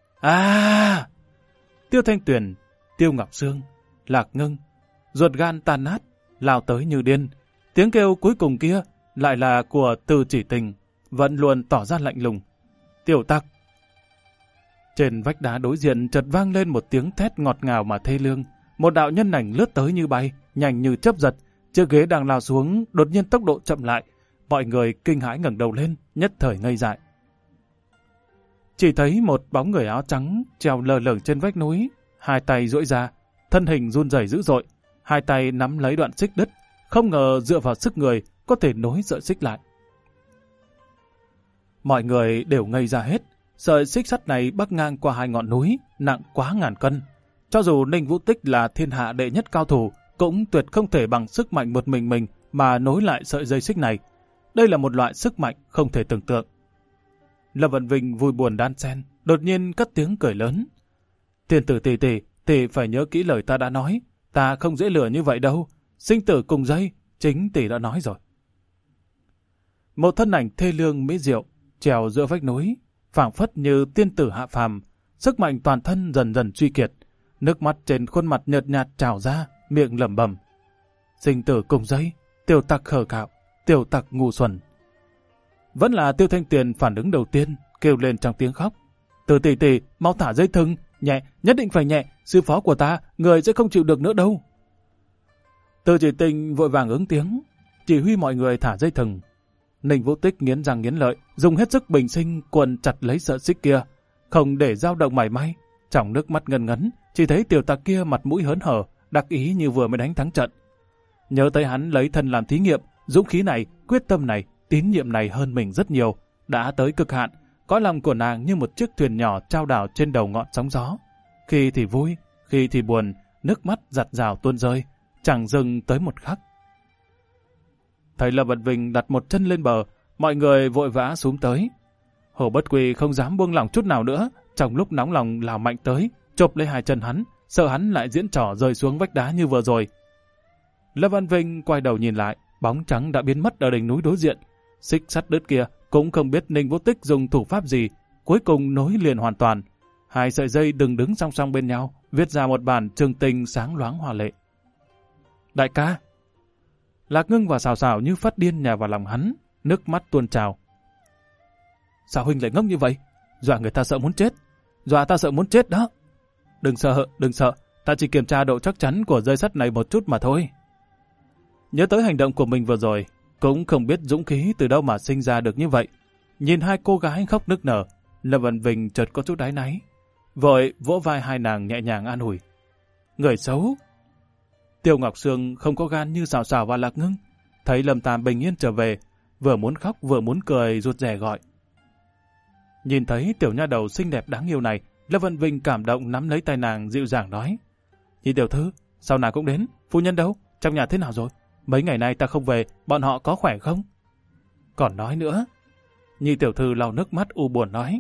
Tiêu Thanh Tuyền, Tiêu Ngọc Sương, Lạc Ngưng, ruột gan tan nát, lao tới như điên. Tiếng kêu cuối cùng kia lại là của Từ Chỉ Tình, vẫn luôn tỏ ra lạnh lùng. Tiểu tặc! Trên vách đá đối diện chợt vang lên một tiếng thét ngọt ngào mà thê lương. Một đạo nhân ảnh lướt tới như bay, nhanh như chớp giật. Chiếc ghế đang lao xuống, đột nhiên tốc độ chậm lại. Mọi người kinh hãi ngẩng đầu lên, nhất thời ngây dại. Chỉ thấy một bóng người áo trắng treo lơ lửng trên vách núi, hai tay duỗi ra, thân hình run rẩy dữ dội, hai tay nắm lấy đoạn xích đứt, không ngờ dựa vào sức người có thể nối sợi xích lại. Mọi người đều ngây ra hết. Sợi xích sắt này bắc ngang qua hai ngọn núi, nặng quá ngàn cân. Cho dù Ninh Vũ Tích là thiên hạ đệ nhất cao thủ, cũng tuyệt không thể bằng sức mạnh một mình mà nối lại sợi dây xích này. Đây là một loại sức mạnh không thể tưởng tượng. Lâm Văn Vinh vui buồn đan xen, đột nhiên cất tiếng cười lớn. Thiên tử tỷ phải nhớ kỹ lời ta đã nói, ta không dễ lừa như vậy đâu. Sinh tử cùng dây, chính tỷ đã nói rồi. Một thân ảnh thê lương mỹ diệu trèo giữa vách núi, phảng phất như tiên tử hạ phàm, sức mạnh toàn thân dần dần suy kiệt, nước mắt trên khuôn mặt nhợt nhạt trào ra, miệng lẩm bẩm: sinh tử cùng dây, tiểu tặc khờ khạo, tiểu tặc ngu xuẩn. Vẫn là Tiêu Thanh Tuyền phản ứng đầu tiên, kêu lên trong tiếng khóc: Từ tỷ, mau thả dây thừng, nhẹ, nhất định phải nhẹ, sư phó của ta, người sẽ không chịu được nữa đâu. Từ Chỉ Tình vội vàng ứng tiếng, chỉ huy mọi người thả dây thừng. Ninh Vũ Tích nghiến răng nghiến lợi, dùng hết sức bình sinh quần chặt lấy sợi xích kia, không để dao động mảy may. Trong nước mắt ngần ngấn, chỉ thấy tiểu tặc kia mặt mũi hớn hở, đắc ý như vừa mới đánh thắng trận. Nhớ tới hắn lấy thân làm thí nghiệm, dũng khí này, quyết tâm này, tín nhiệm này hơn mình rất nhiều, đã tới cực hạn. Cõi lòng của nàng như một chiếc thuyền nhỏ trao đảo trên đầu ngọn sóng gió. Khi thì vui, khi thì buồn, nước mắt giặt rào tuôn rơi, chẳng dừng tới một khắc. Thấy Lâm Vân Vinh đặt một chân lên bờ, mọi người vội vã xúm tới. Hồ Bất Quy không dám buông lỏng chút nào nữa, trong lúc nóng lòng lao mạnh tới, chộp lấy hai chân hắn, sợ hắn lại diễn trò rơi xuống vách đá như vừa rồi. Lâm Vân Vinh quay đầu nhìn lại, bóng trắng đã biến mất ở đỉnh núi đối diện. Xích sắt đứt kia cũng không biết Ninh Vũ Tích dùng thủ pháp gì, cuối cùng nối liền hoàn toàn. Hai sợi dây đứng song song bên nhau, viết ra một bản trường tình sáng loáng hòa lệ. Đại ca! Lạc Ngưng và Sào Sào như phát điên nhào vào lòng hắn, nước mắt tuôn trào. Sao huynh lại ngốc như vậy? Dọa người ta sợ muốn chết. Dọa ta sợ muốn chết đó. Đừng sợ, ta chỉ kiểm tra độ chắc chắn của dây sắt này một chút mà thôi. Nhớ tới hành động của mình vừa rồi, cũng không biết dũng khí từ đâu mà sinh ra được như vậy. Nhìn hai cô gái khóc nức nở, Lâm Vân Vinh chợt có chút áy náy, vội vỗ vai hai nàng nhẹ nhàng an ủi. Người xấu! Tiêu Ngọc Sương không có gan như Sào Sào và Lạc Ngưng, thấy Lâm Tam bình yên trở về, vừa muốn khóc vừa muốn cười rụt rè gọi. Nhìn thấy tiểu nha đầu xinh đẹp đáng yêu này, Lâm Vân Vinh cảm động nắm lấy tay nàng dịu dàng nói. Nhị tiểu thư, sao nàng cũng đến, phu nhân đâu, trong nhà thế nào rồi? Mấy ngày nay ta không về, bọn họ có khỏe không? Còn nói nữa. Nhị tiểu thư lau nước mắt u buồn nói.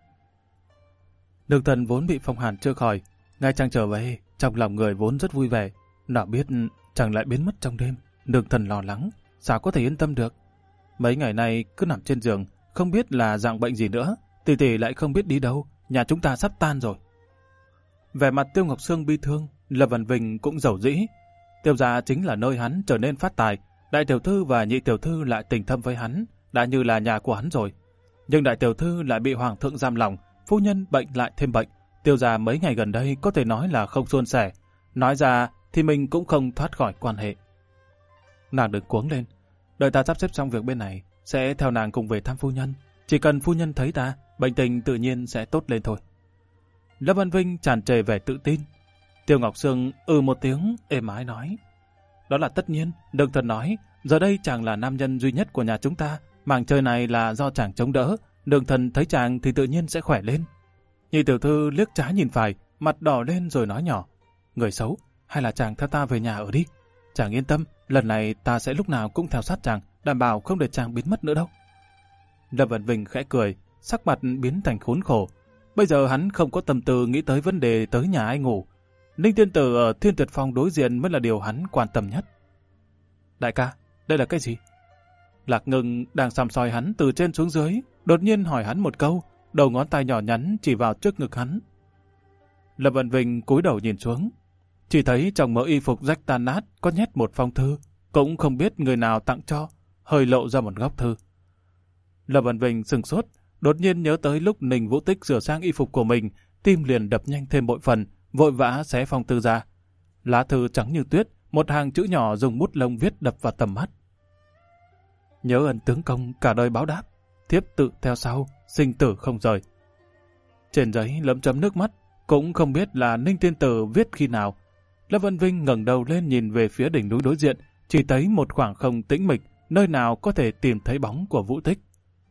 Nương thần vốn bị phong hàn chưa khỏi, ngay chàng trở về, trong lòng người vốn rất vui vẻ. Nào biết chàng lại biến mất trong đêm, nương thần lo lắng, sao có thể yên tâm được? Mấy ngày nay cứ nằm trên giường, không biết là dạng bệnh gì nữa, tỷ tỷ lại không biết đi đâu, nhà chúng ta sắp tan rồi. Vẻ mặt Tiêu Ngọc Sương bi thương, Lâm Vân Vinh cũng giàu dĩ. Tiêu gia chính là nơi hắn trở nên phát tài, đại tiểu thư và nhị tiểu thư lại tình thâm với hắn, đã như là nhà của hắn rồi. Nhưng đại tiểu thư lại bị hoàng thượng giam lòng, phu nhân bệnh lại thêm bệnh, Tiêu gia mấy ngày gần đây có thể nói là không suôn sẻ, nói ra thì mình cũng không thoát khỏi quan hệ. Nàng đừng cuống lên, đợi ta sắp xếp xong việc bên này, sẽ theo nàng cùng về thăm phu nhân. Chỉ cần phu nhân thấy ta, bệnh tình tự nhiên sẽ tốt lên thôi. Lâm Văn Vinh tràn trề vẻ tự tin. Tiêu Ngọc Sương một tiếng êm ái nói. Đó là tất nhiên, đừng thần nói, giờ đây chàng là nam nhân duy nhất của nhà chúng ta, mảng trời này là do chàng chống đỡ, đường thần thấy chàng thì tự nhiên sẽ khỏe lên. Nhị tiểu thư liếc trái nhìn phải, mặt đỏ lên rồi nói nhỏ. Người xấu, hay là chàng theo ta về nhà ở đi. Chàng yên tâm, lần này ta sẽ lúc nào cũng theo sát chàng, đảm bảo không để chàng biến mất nữa đâu. Lâm Văn Vinh khẽ cười, sắc mặt biến thành khốn khổ. Bây giờ hắn không có tâm tư nghĩ tới vấn đề tới nhà ai ngủ. Ninh tiên tử ở Thiên Tuyệt Phong đối diện mới là điều hắn quan tâm nhất. Đại ca, đây là cái gì? Lạc Ngưng đang săm soi hắn từ trên xuống dưới, đột nhiên hỏi hắn một câu, đầu ngón tay nhỏ nhắn chỉ vào trước ngực hắn. Lâm Văn Vinh cúi đầu nhìn xuống, chỉ thấy trong mớ y phục rách tan nát có nhét một phong thư, cũng không biết người nào tặng cho, hơi lộ ra một góc thư. Lâm Văn Vinh sừng sốt, đột nhiên nhớ tới lúc Ninh Vũ Tích sửa sang y phục của mình, tim liền đập nhanh thêm bội phần, vội vã xé phong thư ra. Lá thư trắng như tuyết, một hàng chữ nhỏ dùng bút lông viết đập vào tầm mắt. Nhớ ân tướng công cả đời báo đáp, thiếp tự theo sau, sinh tử không rời. Trên giấy lấm chấm nước mắt, cũng không biết là Ninh tiên tử viết khi nào. Lâm Văn Vinh ngẩng đầu lên nhìn về phía đỉnh núi đối diện, chỉ thấy một khoảng không tĩnh mịch, nơi nào có thể tìm thấy bóng của Vũ Tích.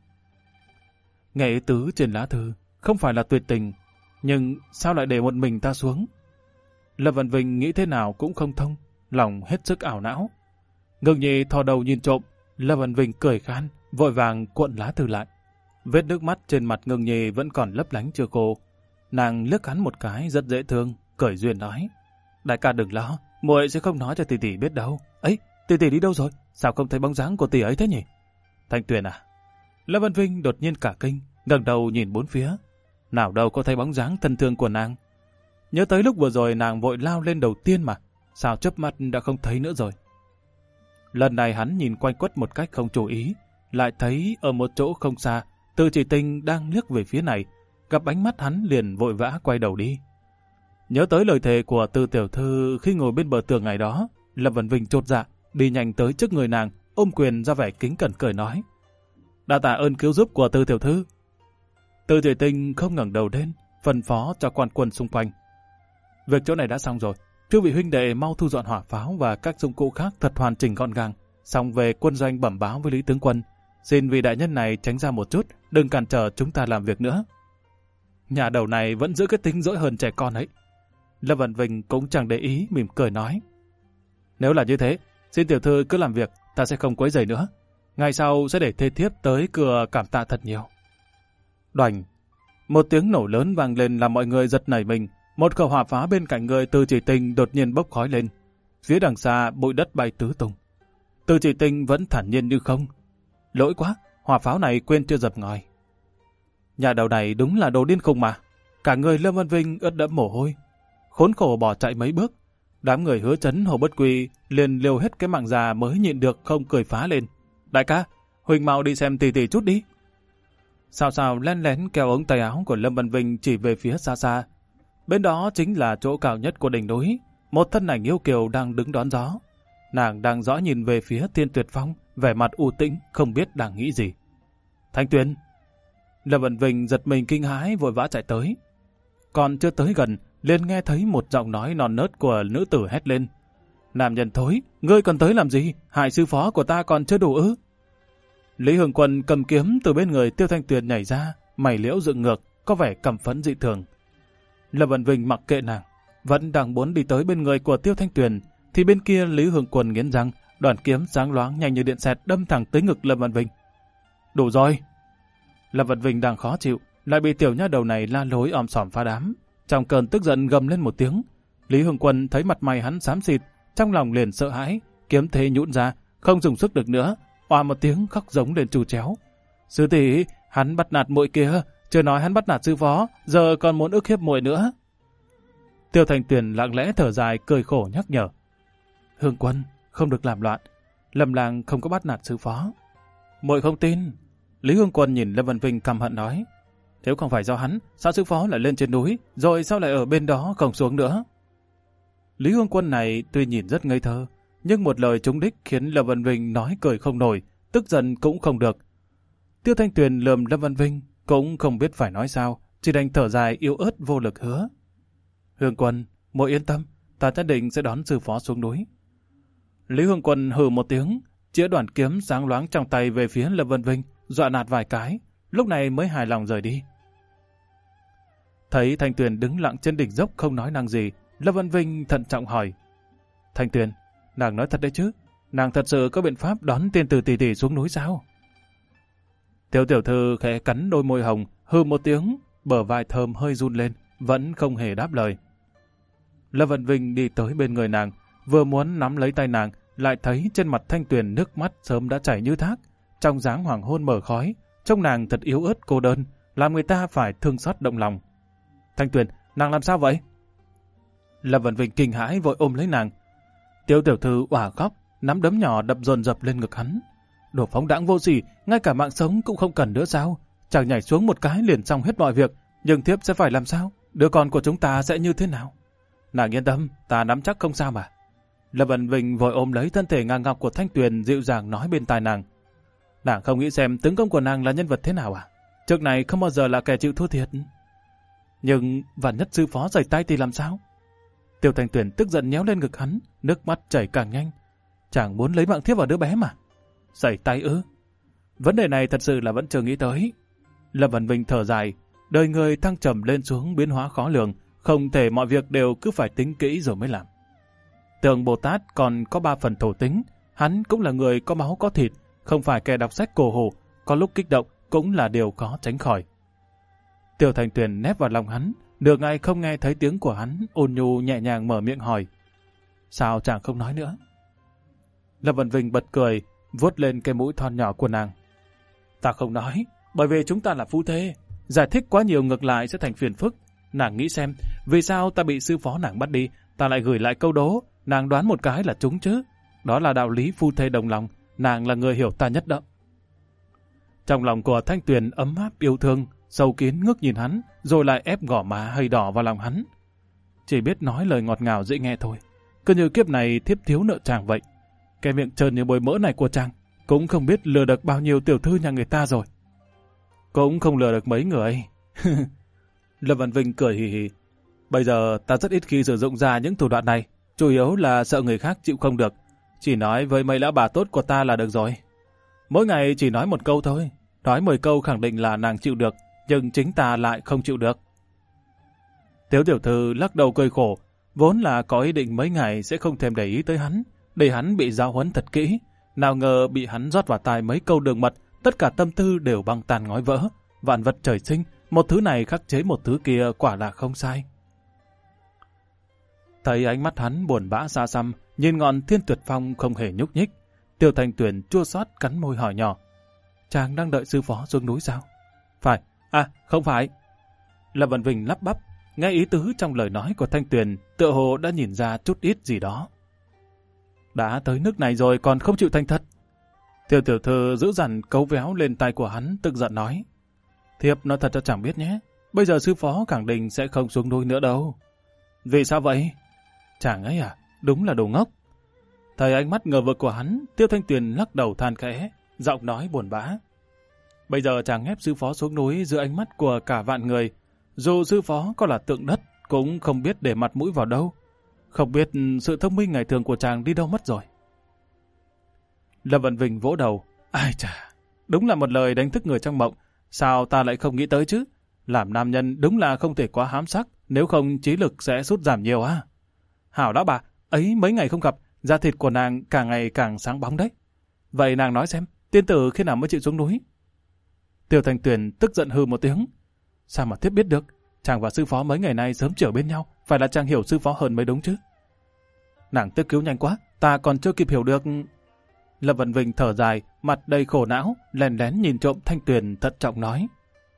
Nghe ý tứ trên lá thư, không phải là tuyệt tình, nhưng sao lại để một mình ta xuống? Lâm Văn Vinh nghĩ thế nào cũng không thông, lòng hết sức ảo não. Ngưng Nhi thò đầu nhìn trộm, Lâm Văn Vinh cười khan, vội vàng cuộn lá thư lại. Vết nước mắt trên mặt Ngưng Nhi vẫn còn lấp lánh chưa khô. Nàng liếc hắn một cái rất dễ thương, cười duyên nói. Đại ca đừng lo, muội sẽ không nói cho tỷ tỷ biết đâu. Ấy, tỷ tỷ đi đâu rồi? Sao không thấy bóng dáng của tỷ ấy thế nhỉ? Thanh Tuyền à? Lâm Văn Vinh đột nhiên cả kinh, ngẩng đầu nhìn bốn phía. Nào đâu có thấy bóng dáng thân thương của nàng. Nhớ tới lúc vừa rồi nàng vội lao lên đầu tiên mà, sao chớp mắt đã không thấy nữa rồi. Lần này hắn nhìn quanh quất một cách không chú ý, lại thấy ở một chỗ không xa, Từ Chỉ Tinh đang liếc về phía này, gặp ánh mắt hắn liền vội vã quay đầu đi. Nhớ tới lời thề của Từ tiểu thư khi ngồi bên bờ tường ngày đó, Lâm Văn Vinh chột dạ, đi nhanh tới trước người nàng, ôm quyền ra vẻ kính cẩn cười nói. Đa tạ ơn cứu giúp của Từ tiểu thư. Từ Chỉ Tinh không ngẩng đầu lên, phân phó cho quan quân xung quanh. Việc chỗ này đã xong rồi, Chư vị huynh đệ mau thu dọn hỏa pháo và các dụng cụ khác thật hoàn chỉnh gọn gàng, xong về quân doanh bẩm báo với Lý tướng quân. Xin vị đại nhân này tránh ra một chút, đừng cản trở chúng ta làm việc nữa. Nhà đầu này vẫn giữ cái tính dỗi hơn trẻ con ấy. Lâm Vân Vinh cũng chẳng để ý, mỉm cười nói. Nếu là như thế, xin tiểu thư cứ làm việc, ta sẽ không quấy rầy nữa. Ngày sau sẽ để thê thiếp tới cửa cảm tạ thật nhiều. Đoành, một tiếng nổ lớn vang lên làm mọi người giật nảy mình. Một khẩu hỏa pháo bên cạnh người Từ Chỉ Tinh đột nhiên bốc khói lên. Phía đằng xa bụi đất bay tứ tung. Từ Chỉ Tinh vẫn thản nhiên như không. Lỗi quá, hỏa pháo này quên chưa dập ngòi. Nhà đầu này đúng là đồ điên khùng mà. Cả người Lâm Vân Vinh ướt đẫm mồ hôi. Khốn khổ bỏ chạy mấy bước. Đám người Hứa Chấn, Hồ Bất Quy liền liều hết cái mạng già mới nhịn được không cười phá lên. Đại ca, Huỳnh mau đi xem tỉ chút đi. Sao sao lén lén kéo ống tay áo của Lâm Vân Vinh chỉ về phía xa xa. Bên đó chính là chỗ cao nhất của đỉnh núi. Một thân ảnh yêu kiều đang đứng đón gió. Nàng đang dõi nhìn về phía Thiên Tuyệt Phong, vẻ mặt u tĩnh, không biết đang nghĩ gì. Thanh Tuyền. Lâm Vân Vinh giật mình kinh hãi vội vã chạy tới. Còn chưa tới gần, liền nghe thấy một giọng nói non nớt của nữ tử hét lên. Nam nhân thối, ngươi còn tới làm gì? Hại sư phó của ta còn chưa đủ ư? Lý Hương Quân cầm kiếm từ bên người Tiêu Thanh Tuyền nhảy ra, mày liễu dựng ngược, có vẻ căm phẫn dị thường. Lâm Vân Vinh mặc kệ nàng, vẫn đang muốn đi tới bên người của Tiêu Thanh Tuyền, thì bên kia Lý Hương Quân nghiến răng, đoàn kiếm sáng loáng nhanh như điện xẹt đâm thẳng tới ngực Lâm Vân Vinh. Đủ rồi! Lâm Vân Vinh đang khó chịu, lại bị tiểu nha đầu này la lối om sòm phá đám. Trong cơn tức giận gầm lên một tiếng, Lý Hương Quân thấy mặt mày hắn xám xịt, trong lòng liền sợ hãi, kiếm thế nhũn ra, không dùng sức được nữa, oa một tiếng khóc giống lên trù chéo. Sư tỷ, hắn bắt nạt muội kia, chưa nói hắn bắt nạt sư phó, giờ còn muốn ức hiếp muội nữa. Tiêu Thanh Tuyền lặng lẽ thở dài cười khổ nhắc nhở. Hương Quân, không được làm loạn, Lâm Lang không có bắt nạt sư phó. Muội không tin. Lý Hương Quân nhìn Lâm Vân Vinh căm hận nói. Nếu không phải do hắn, sao sư phó lại lên trên núi, rồi sao lại ở bên đó không xuống nữa? Lý Hương Quân này tuy nhìn rất ngây thơ, nhưng một lời trúng đích khiến Lâm Vân Vinh nói cười không nổi, tức giận cũng không được. Tiêu Thanh Tuyền lườm Lâm Vân Vinh, cũng không biết phải nói sao, chỉ đành thở dài yếu ớt vô lực hứa. Hương Quân, muội yên tâm, ta nhất định sẽ đón sư phó xuống núi. Lý Hương Quân hừ một tiếng, chĩa đoạn kiếm sáng loáng trong tay về phía Lâm Vân Vinh, dọa nạt vài cái, lúc này mới hài lòng rời đi. Thấy Thanh Tuyền đứng lặng trên đỉnh dốc không nói năng gì, Lâm Vân Vinh thận trọng hỏi. Thanh Tuyền, nàng nói thật đấy chứ, nàng thật sự có biện pháp đón tiên tử tỷ tỷ xuống núi sao? Tiểu tiểu thư khẽ cắn đôi môi hồng, hừ một tiếng, bờ vai thơm hơi run lên, vẫn không hề đáp lời. Lâm Vân Vinh đi tới bên người nàng, vừa muốn nắm lấy tay nàng, lại thấy trên mặt Thanh Tuyền nước mắt sớm đã chảy như thác, trong dáng hoàng hôn mở khói, trông nàng thật yếu ớt cô đơn, làm người ta phải thương xót động lòng. Thanh Tuyền, nàng làm sao vậy? Lâm Vân Vinh kinh hãi vội ôm lấy nàng. Tiểu tiểu thư òa khóc, nắm đấm nhỏ đập dồn dập lên ngực hắn. Đồ phóng đãng vô sỉ, ngay cả mạng sống cũng không cần nữa sao? Chàng nhảy xuống một cái liền xong hết mọi việc, nhưng thiếp sẽ phải làm sao? Đứa con của chúng ta sẽ như thế nào? Nàng yên tâm, ta nắm chắc không sao mà. Lâm Vân Vinh vội ôm lấy thân thể ngang ngọc của Thanh Tuyền dịu dàng nói bên tai nàng. Nàng không nghĩ xem tướng công của nàng là nhân vật thế nào à? Trước này không bao giờ là kẻ chịu thua thiệt. Nhưng vạn nhất sư phó giày tay thì làm sao? Tiêu Thanh Tuyền tức giận nhéo lên ngực hắn, nước mắt chảy càng nhanh. Chàng muốn lấy mạng thiếp vào đứa bé mà. Giày tay ư? Vấn đề này thật sự là vẫn chưa nghĩ tới. Lâm Vân Vinh thở dài, đời người thăng trầm lên xuống biến hóa khó lường, không thể mọi việc đều cứ phải tính kỹ rồi mới làm. Tượng Bồ Tát còn có 3 phần thổ tính, hắn cũng là người có máu có thịt, không phải kẻ đọc sách cổ hủ, có lúc kích động cũng là điều khó tránh khỏi. Tiêu Thanh Tuyền nép vào lòng hắn, nửa ngày không nghe thấy tiếng của hắn, ôn nhu nhẹ nhàng mở miệng hỏi. Sao chàng không nói nữa? Lâm Vân Vinh bật cười, vuốt lên cái mũi thon nhỏ của nàng. Ta không nói, bởi vì chúng ta là phu thê, giải thích quá nhiều ngược lại sẽ thành phiền phức. Nàng nghĩ xem, vì sao ta bị sư phó nàng bắt đi, ta lại gửi lại câu đố, nàng đoán một cái là trúng chứ. Đó là đạo lý phu thê đồng lòng, nàng là người hiểu ta nhất đó. Trong lòng của Thanh Tuyền ấm áp yêu thương, sâu kín ngước nhìn hắn, rồi lại ép gò má hơi đỏ vào lòng hắn. Chỉ biết nói lời ngọt ngào dễ nghe thôi, cứ như kiếp này thiếp thiếu nợ chàng vậy. Cái miệng trơn như bôi mỡ này của chàng, cũng không biết lừa được bao nhiêu tiểu thư nhà người ta rồi. Cũng không lừa được mấy người. Lâm Văn Vinh cười hì hì. Bây giờ ta rất ít khi sử dụng ra những thủ đoạn này, chủ yếu là sợ người khác chịu không được. Chỉ nói với mấy lão bà tốt của ta là được rồi. Mỗi ngày chỉ nói một câu thôi, nói 10 câu khẳng định là nàng chịu được, nhưng chính ta lại không chịu được. Tiếu tiểu thư lắc đầu cười khổ, vốn là có ý định mấy ngày sẽ không thèm để ý tới hắn, để hắn bị giáo huấn thật kỹ. Nào ngờ bị hắn rót vào tai mấy câu đường mật, tất cả tâm tư đều băng tàn ngói vỡ. Vạn vật trời sinh, một thứ này khắc chế một thứ kia quả là không sai. Thấy ánh mắt hắn buồn bã xa xăm, nhìn ngọn Thiên Tuyệt Phong không hề nhúc nhích, Tiêu Thanh Tuyền chua xót cắn môi hỏi nhỏ. Chàng đang đợi sư phó xuống núi sao? Phải, không phải. Lâm Vân Vinh lắp bắp, nghe ý tứ trong lời nói của Thanh Tuyền, tựa hồ đã nhìn ra chút ít gì đó. Đã tới nước này rồi còn không chịu thành thật. Tiêu tiểu thư giữ dằn cấu véo lên tay của hắn, tức giận nói. Thiếp nói thật cho chàng biết nhé, bây giờ sư phó khẳng định sẽ không xuống núi nữa đâu. Vì sao vậy? Chàng ấy đúng là đồ ngốc. Thấy ánh mắt ngờ vực của hắn, Tiêu Thanh Tuyền lắc đầu than khẽ, giọng nói buồn bã. Bây giờ chàng ép sư phó xuống núi dưới ánh mắt của cả vạn người, dù sư phó có là tượng đất, cũng không biết để mặt mũi vào đâu. Không biết sự thông minh ngày thường của chàng đi đâu mất rồi. Lâm Vận Vinh vỗ đầu. Ai chà, đúng là một lời đánh thức người trong mộng. Sao ta lại không nghĩ tới chứ? Làm nam nhân đúng là không thể quá hám sắc, nếu không trí lực sẽ sút giảm nhiều á. Hảo đó bà, ấy mấy ngày không gặp, da thịt của nàng càng ngày càng sáng bóng đấy. Vậy nàng nói xem, tiên tử khi nào mới chịu xuống núi? Tiêu Thanh Tuyền tức giận hừ một tiếng. Sao mà thiếp biết được? Chàng và sư phó mấy ngày nay sớm trở bên nhau, phải là chàng hiểu sư phó hơn mới đúng chứ. Nàng tức cứu nhanh quá, ta còn chưa kịp hiểu được. Lâm Vận Vinh thở dài, mặt đầy khổ não, lén lén nhìn trộm Thanh Tuyền thận trọng nói.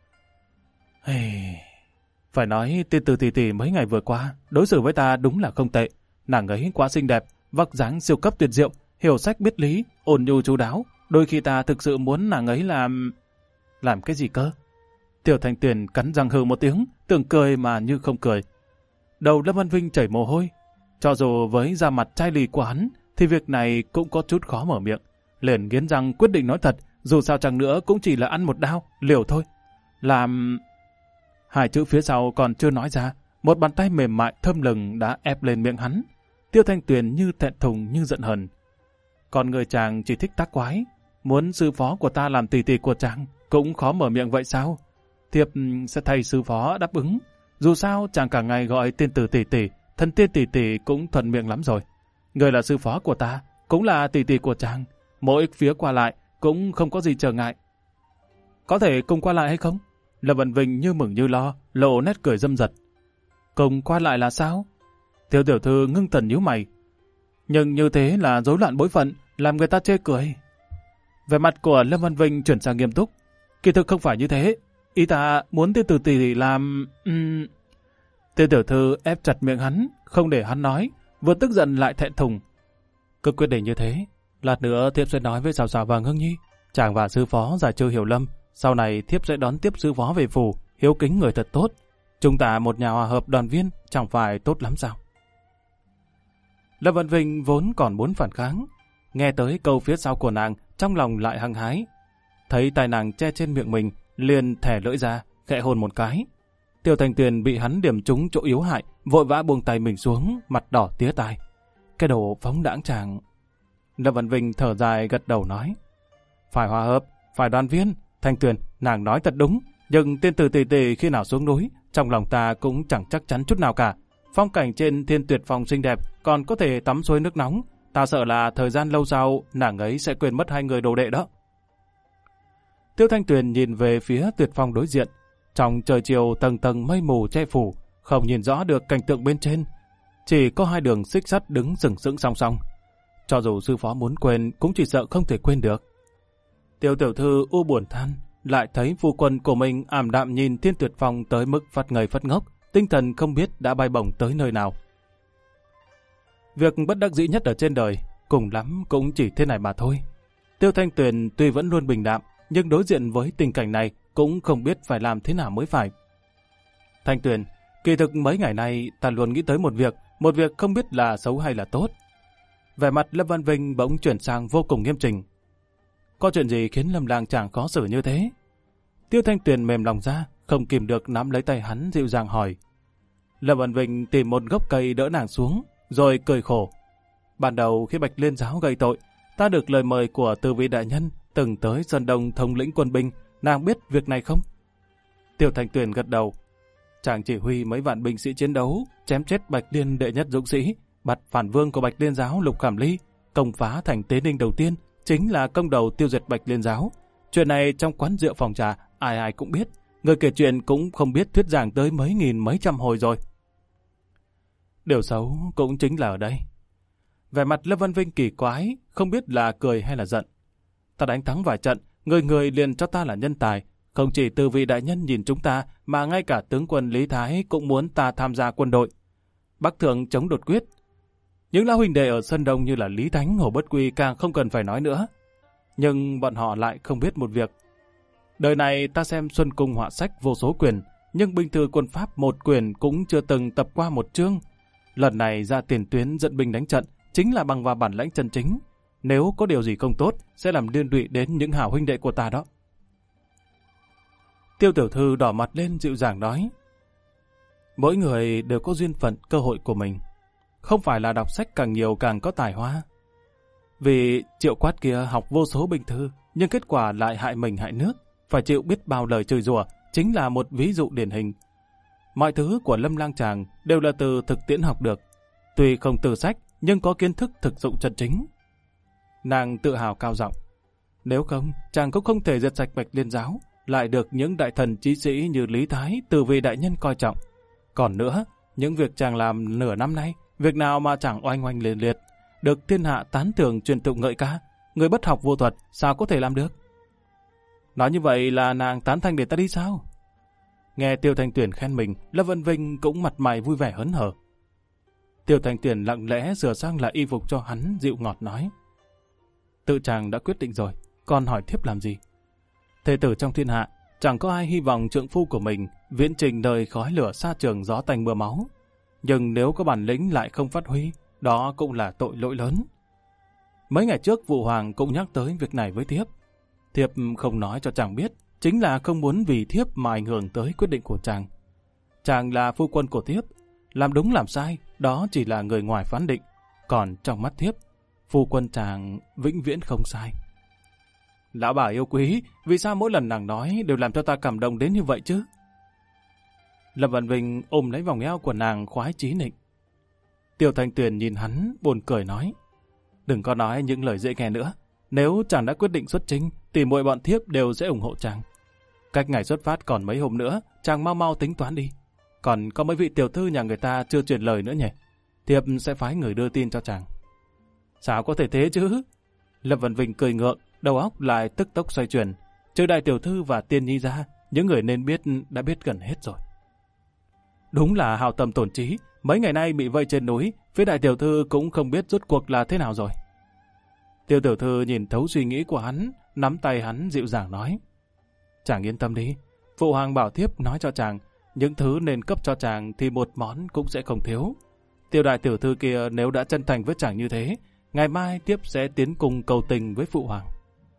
Phải nói tiên tử tỷ tỷ mấy ngày vừa qua, đối xử với ta đúng là không tệ. Nàng ấy quá xinh đẹp, vóc dáng siêu cấp tuyệt diệu, hiểu sách biết lý, ôn nhu chu đáo. Đôi khi ta thực sự muốn nàng ấy làm... Làm cái gì cơ? Tiểu Thanh Tuyền cắn răng hừ một tiếng, tưởng cười mà như không cười. Đầu Lâm Văn Vinh chảy mồ hôi. Cho dù với da mặt chai lì của hắn, thì việc này cũng có chút khó mở miệng. Liền nghiến răng quyết định nói thật, dù sao chẳng nữa cũng chỉ là ăn một đao, liều thôi. Làm... Hai chữ phía sau còn chưa nói ra, một bàn tay mềm mại thơm lừng đã ép lên miệng hắn. Tiêu Thanh Tuyền như thẹn thùng như giận hờn. Còn người chàng chỉ thích tác quái, muốn sư phó của ta làm tỷ tỷ của chàng, cũng khó mở miệng vậy sao? Thiệp sẽ thay sư phó đáp ứng. Dù sao chàng cả ngày gọi tiên tử tỷ tỷ, thần tiên tỷ tỷ cũng thuận miệng lắm rồi. Người là sư phó của ta, cũng là tỷ tỷ của chàng. Mỗi phía qua lại cũng không có gì trở ngại. Có thể cùng qua lại hay không? Lâm Vận Vinh như mừng như lo, lộ nét cười dâm dật. Cùng qua lại là sao? Tiêu tiểu thư ngưng thần nhíu mày. Nhưng như thế là rối loạn bối phận, làm người ta chê cười. Vẻ mặt của Lâm Văn Vinh chuyển sang nghiêm túc. Kỳ thực không phải như thế. Ý ta muốn tiên tử tỷ làm... Tiêu tiểu thư ép chặt miệng hắn, không để hắn nói, vừa tức giận lại thẹn thùng. Cứ quyết định như thế, lát nữa thiếp sẽ nói với Sào Sào và Ngưng Nhi. Chàng và sư phó giải trừ hiểu lầm. Sau này thiếp sẽ đón tiếp sư phó về phủ, hiếu kính người thật tốt. Chúng ta một nhà hòa hợp đoàn viên, chẳng phải tốt lắm sao? Lâm Văn Vinh vốn còn muốn phản kháng. Nghe tới câu phía sau của nàng, trong lòng lại hăng hái. Thấy tai nàng che trên miệng mình, liền thẻ lưỡi ra, khẽ hôn một cái. Tiêu Thanh Tuyền bị hắn điểm trúng chỗ yếu hại, vội vã buông tay mình xuống, mặt đỏ tía tai. Cái đồ phóng đãng chàng. Lâm Văn Vinh thở dài gật đầu nói. Phải hòa hợp, phải đoàn viên. Thanh Tuyền, nàng nói thật đúng, nhưng tiên tử tỷ tỷ khi nào xuống núi, trong lòng ta cũng chẳng chắc chắn chút nào cả. Phong cảnh trên Thiên Tuyệt Phong xinh đẹp, còn có thể tắm suối nước nóng. Ta sợ là thời gian lâu sau, nàng ấy sẽ quên mất hai người đồ đệ đó. Tiêu Thanh Tuyền nhìn về phía Tuyệt Phong đối diện. Trong trời chiều tầng tầng mây mù che phủ, không nhìn rõ được cảnh tượng bên trên. Chỉ có hai đường xích sắt đứng sừng sững song song. Cho dù sư phó muốn quên, cũng chỉ sợ không thể quên được. Tiêu tiểu thư u buồn than, lại thấy phu quân của mình ảm đạm nhìn Thiên Tuyệt Phong tới mức phát ngây phát ngốc, tinh thần không biết đã bay bổng tới nơi nào. Việc bất đắc dĩ nhất ở trên đời, cùng lắm cũng chỉ thế này mà thôi. Tiêu Thanh Tuyền tuy vẫn luôn bình đạm, nhưng đối diện với tình cảnh này cũng không biết phải làm thế nào mới phải. Thanh Tuyền, kỳ thực mấy ngày nay ta luôn nghĩ tới một việc không biết là xấu hay là tốt. Vẻ mặt Lâm Văn Vinh bỗng chuyển sang vô cùng nghiêm chỉnh. Có chuyện gì khiến Lâm Lang chàng khó xử như thế? Tiêu Thanh Tuyền mềm lòng ra, không kìm được nắm lấy tay hắn dịu dàng hỏi. Lâm Văn Vinh tìm một gốc cây đỡ nàng xuống, rồi cười khổ. Ban đầu khi Bạch Liên giáo gây tội, ta được lời mời của từ vị đại nhân từng tới Sơn Đông thống lĩnh quân binh, nàng biết việc này không? Tiêu Thanh Tuyền gật đầu. Chàng chỉ huy mấy vạn binh sĩ chiến đấu, chém chết Bạch Liên đệ nhất dũng sĩ, bắt phản vương của Bạch Liên giáo Lục Khảm Ly, công phá thành Tế Ninh đầu tiên, chính là công đầu tiêu diệt Bạch Liên giáo. Chuyện này trong quán rượu phòng trà, ai ai cũng biết. Người kể chuyện cũng không biết thuyết giảng tới mấy nghìn mấy trăm hồi rồi. Điều xấu cũng chính là ở đây. Vẻ mặt Lâm Văn Vinh kỳ quái, không biết là cười hay là giận. Ta đánh thắng vài trận, người người liền cho ta là nhân tài. Không chỉ từ vị đại nhân nhìn chúng ta, mà ngay cả tướng quân Lý Thái cũng muốn ta tham gia quân đội. Bắc thượng chống đột quyết. Những lão huynh đệ ở Sơn Đông như là Lý Thánh, Hồ Bất Quy càng không cần phải nói nữa. Nhưng bọn họ lại không biết một việc. Đời này ta xem Xuân Cung họa sách vô số quyền, nhưng binh thư quân pháp một quyền cũng chưa từng tập qua một chương. Lần này ra tiền tuyến dẫn binh đánh trận, chính là bằng vào bản lãnh chân chính. Nếu có điều gì không tốt, sẽ làm liên lụy đến những hảo huynh đệ của ta đó. Tiêu tiểu thư đỏ mặt lên dịu dàng nói. Mỗi người đều có duyên phận, cơ hội của mình. Không phải là đọc sách càng nhiều càng có tài hoa. Vì Triệu Quát kia học vô số binh thư, nhưng kết quả lại hại mình hại nước, phải chịu biết bao lời chửi rủa, chính là một ví dụ điển hình. Mọi thứ của Lâm Lang chàng đều là từ thực tiễn học được. Tuy không từ sách, nhưng có kiến thức thực dụng chân chính. Nàng tự hào cao giọng. Nếu không, chàng cũng không thể diệt sạch Bạch Liên giáo, lại được những đại thần chí sĩ như Lý Thái, từ vị đại nhân coi trọng. Còn nữa, những việc chàng làm nửa năm nay, việc nào mà chẳng oanh oanh liệt liệt, được thiên hạ tán thưởng truyền tụng ngợi ca, người bất học vô thuật sao có thể làm được? Nói như vậy là nàng tán thành để ta đi sao? Nghe Tiêu Thanh Tuyền khen mình, Lâm Văn Vinh cũng mặt mày vui vẻ hớn hở. Tiêu Thanh Tuyền lặng lẽ sửa sang lại y phục cho hắn, dịu ngọt nói. Tự chàng đã quyết định rồi, còn hỏi thiếp làm gì? Thế tử trong thiên hạ, chẳng có ai hy vọng trượng phu của mình viễn trình đời khói lửa xa trường gió tanh mưa máu. Nhưng nếu có bản lĩnh lại không phát huy, đó cũng là tội lỗi lớn. Mấy ngày trước Vũ Hoàng cũng nhắc tới việc này với thiếp. Thiếp không nói cho chàng biết, chính là không muốn vì thiếp mà ảnh hưởng tới quyết định của chàng. Chàng là phu quân của thiếp, làm đúng làm sai, đó chỉ là người ngoài phán định. Còn trong mắt thiếp, phu quân chàng vĩnh viễn không sai. Lão bà yêu quý, vì sao mỗi lần nàng nói đều làm cho ta cảm động đến như vậy chứ? Lâm Văn Vinh ôm lấy vòng eo của nàng khoái chí nịnh. Tiêu Thanh Tuyền nhìn hắn buồn cười nói. Đừng có nói những lời dễ nghe nữa. Nếu chàng đã quyết định xuất chinh, thì mỗi bọn thiếp đều sẽ ủng hộ chàng. Cách ngày xuất phát còn mấy hôm nữa, chàng mau mau tính toán đi. Còn có mấy vị tiểu thư nhà người ta chưa truyền lời nữa nhỉ? Thiếp sẽ phái người đưa tin cho chàng. Sao có thể thế chứ? Lâm Văn Vinh cười ngượng, đầu óc lại tức tốc xoay chuyển. Trừ đại tiểu thư và tiên nhi ra, những người nên biết đã biết gần hết rồi. Đúng là hào tâm tổn trí, mấy ngày nay bị vây trên núi, phía đại tiểu thư cũng không biết rốt cuộc là thế nào rồi. Tiêu tiểu thư nhìn thấu suy nghĩ của hắn, nắm tay hắn dịu dàng nói. Chàng yên tâm đi, phụ hoàng bảo thiếp nói cho chàng, những thứ nên cấp cho chàng thì một món cũng sẽ không thiếu. Tiêu đại tiểu thư kia nếu đã chân thành với chàng như thế, ngày mai tiếp sẽ tiến cùng cầu tình với phụ hoàng.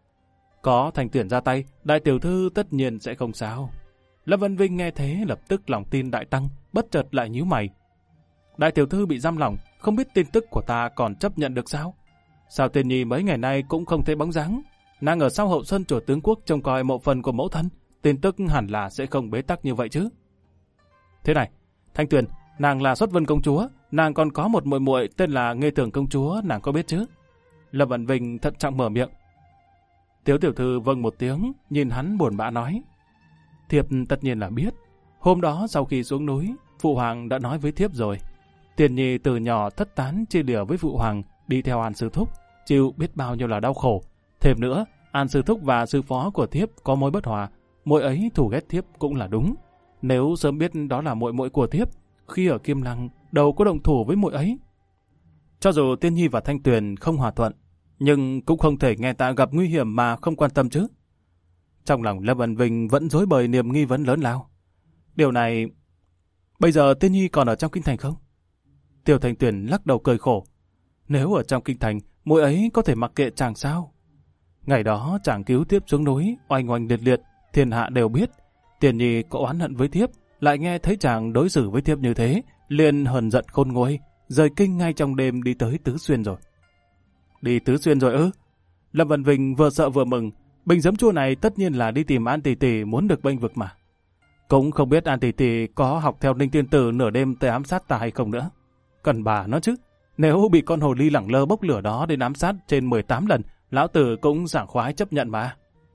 Có Thanh Tuyền ra tay, đại tiểu thư tất nhiên sẽ không sao. Lâm Văn Vinh nghe thế lập tức lòng tin đại tăng, bất chợt lại nhíu mày. Đại tiểu thư bị giam lỏng, không biết tin tức của ta còn chấp nhận được sao? Sao Tiên Nhi mấy ngày nay cũng không thấy bóng dáng? Nàng ở sau hậu sân chùa tướng quốc trông coi mộ phần của mẫu thân, tin tức hẳn là sẽ không bế tắc như vậy chứ. Thế này, Thanh Tuyền, nàng là Xuất Vân công chúa, nàng còn có một muội muội tên là Nghê Tưởng công chúa, nàng có biết chứ? Lâm Văn Vinh thận trọng mở miệng. Tiếu tiểu thư vâng một tiếng, nhìn hắn buồn bã nói. Thiếp tất nhiên là biết. Hôm đó sau khi xuống núi, phụ hoàng đã nói với thiếp rồi. Tiền Nhi từ nhỏ thất tán chia lìa với phụ hoàng, đi theo An sư thúc, chịu biết bao nhiêu là đau khổ. Thêm nữa, An sư thúc và sư phó của thiếp có mối bất hòa, muội ấy thù ghét thiếp cũng là đúng. Nếu sớm biết đó là muội muội của thiếp, khi ở Kim Lăng đâu có động thủ với muội ấy. Cho dù Tiên Nhi và Thanh Tuyền không hòa thuận, nhưng cũng không thể nghe ta gặp nguy hiểm mà không quan tâm chứ. Trong lòng Lâm Văn Vinh vẫn rối bời niềm nghi vấn lớn lao. Điều này, bây giờ Tiên Nhi còn ở trong kinh thành không? Tiêu Thanh Tuyền lắc đầu cười khổ. Nếu ở trong kinh thành, muội ấy có thể mặc kệ chàng sao? Ngày đó chàng cứu thiếp xuống núi, oanh oanh liệt liệt, thiên hạ đều biết. Tiên Nhi có oán hận với thiếp, lại nghe thấy chàng đối xử với thiếp như thế, liền hờn giận khôn nguôi, rời kinh ngay trong đêm đi tới Tứ Xuyên rồi. Đi Tứ Xuyên rồi ư? Lâm Vân Vinh vừa sợ vừa mừng. Bình giấm chua này tất nhiên là đi tìm An Tỷ Tỷ muốn được bênh vực mà. Cũng không biết An Tỷ Tỷ có học theo Ninh Tiên Tử nửa đêm tới ám sát ta hay không nữa. Cần bà nó chứ. Nếu bị con hồ ly lẳng lơ bốc lửa đó đến ám sát trên 18 lần, lão tử cũng sảng khoái chấp nhận mà.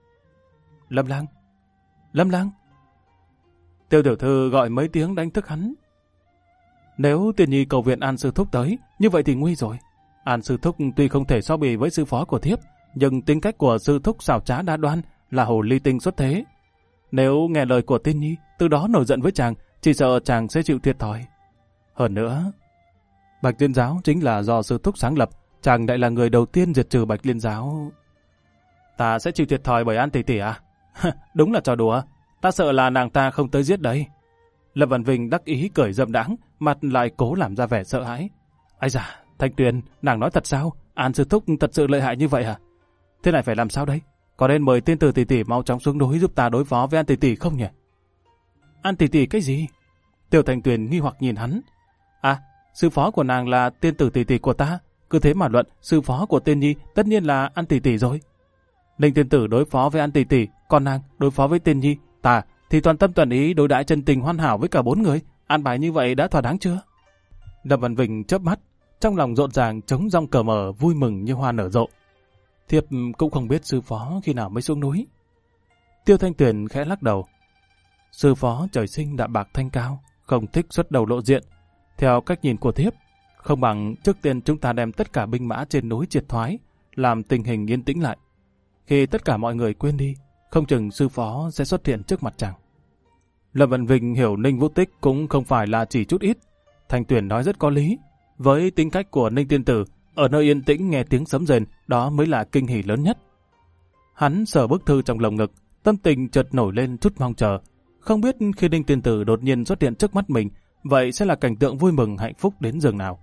Lâm Lang! Lâm Lang! Tiêu tiểu thư gọi mấy tiếng đánh thức hắn. Nếu Tiên Nhi cầu viện An sư thúc tới, như vậy thì nguy rồi. An sư thúc tuy không thể so bì với sư phó của thiếp, nhưng tính cách của sư thúc xảo trá đa đoan, là hồ ly tinh xuất thế. Nếu nghe lời của Tiên Nhi, từ đó nổi giận với chàng, chỉ sợ chàng sẽ chịu thiệt thòi. Hơn nữa, Bạch Liên Giáo chính là do sư thúc sáng lập, chàng lại là người đầu tiên diệt trừ Bạch Liên Giáo. Ta sẽ chịu thiệt thòi bởi An tỷ tỷ à? Đúng là trò đùa, ta sợ là nàng ta không tới giết đấy. Lâm Văn Vinh đắc ý cười dâm đãng, mặt lại cố làm ra vẻ sợ hãi. Ây da, Thanh Tuyền, nàng nói thật sao? An sư thúc thật sự lợi hại như vậy à? Thế này phải làm sao đấy? Có nên mời tiên tử tỷ tỷ mau chóng xuống núi giúp ta đối phó với An tỷ tỷ không nhỉ? An tỷ tỷ cái gì? Tiêu Thanh Tuyền nghi hoặc nhìn hắn. À, sư phó của nàng là tiên tử tỷ tỷ của ta. Cứ thế mà luận, sư phó của Tiên Nhi tất nhiên là An tỷ tỷ rồi. Ninh tiên tử đối phó với An tỷ tỷ, còn nàng đối phó với Tiên Nhi, ta thì toàn tâm toàn ý đối đãi chân tình hoàn hảo với cả 4 người. An bài như vậy đã thỏa đáng chưa? Lâm Văn Vinh chớp mắt, trong lòng rộn ràng trống rong cờ mờ, vui mừng như hoa nở rộ. Thiếp cũng không biết sư phó khi nào mới xuống núi. Tiêu Thanh Tuyền khẽ lắc đầu. Sư phó trời sinh đạm bạc thanh cao, không thích xuất đầu lộ diện. Theo cách nhìn của thiếp, không bằng trước tiên chúng ta đem tất cả binh mã trên núi triệt thoái, làm tình hình yên tĩnh lại. Khi tất cả mọi người quên đi, không chừng sư phó sẽ xuất hiện trước mặt chàng. Lâm Văn Vinh hiểu Ninh Vũ Tích cũng không phải là chỉ chút ít. Thanh Tuyền nói rất có lý. Với tính cách của Ninh tiên tử, ở nơi yên tĩnh nghe tiếng sấm rền, đó mới là kinh hỉ lớn nhất. Hắn sờ bức thư trong lồng ngực, tâm tình chợt nổi lên chút mong chờ. Không biết khi Ninh tiên tử đột nhiên xuất hiện trước mắt mình, vậy sẽ là cảnh tượng vui mừng hạnh phúc đến giường nào.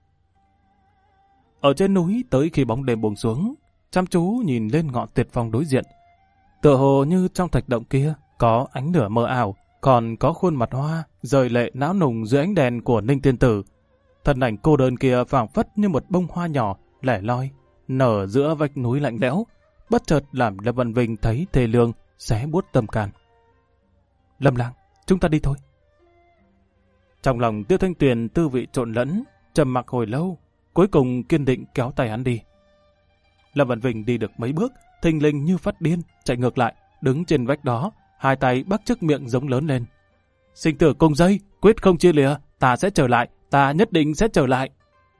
Ở trên núi tới khi bóng đêm buông xuống, chăm chú nhìn lên ngọn tuyệt phong đối diện. Tựa hồ như trong thạch động kia có ánh lửa mờ ảo, còn có khuôn mặt hoa rời lệ não nùng dưới ánh đèn của Ninh tiên tử. Thân ảnh cô đơn kia phảng phất như một bông hoa nhỏ lẻ loi nở giữa vách núi lạnh lẽo, bất chợt làm Lâm Văn Vinh thấy thê lương, xé buốt tâm can. Lâm Lang, chúng ta đi thôi. Trong lòng Tiêu Thanh Tuyền tư vị trộn lẫn, trầm mặc hồi lâu, cuối cùng kiên định kéo tay hắn đi. Lâm Văn Vinh đi được mấy bước, thình lình như phát điên, chạy ngược lại, đứng trên vách đó, hai tay bắt chước miệng giống lớn lên. Sinh tử cùng dây, quyết không chia lìa, ta sẽ trở lại, ta nhất định sẽ trở lại.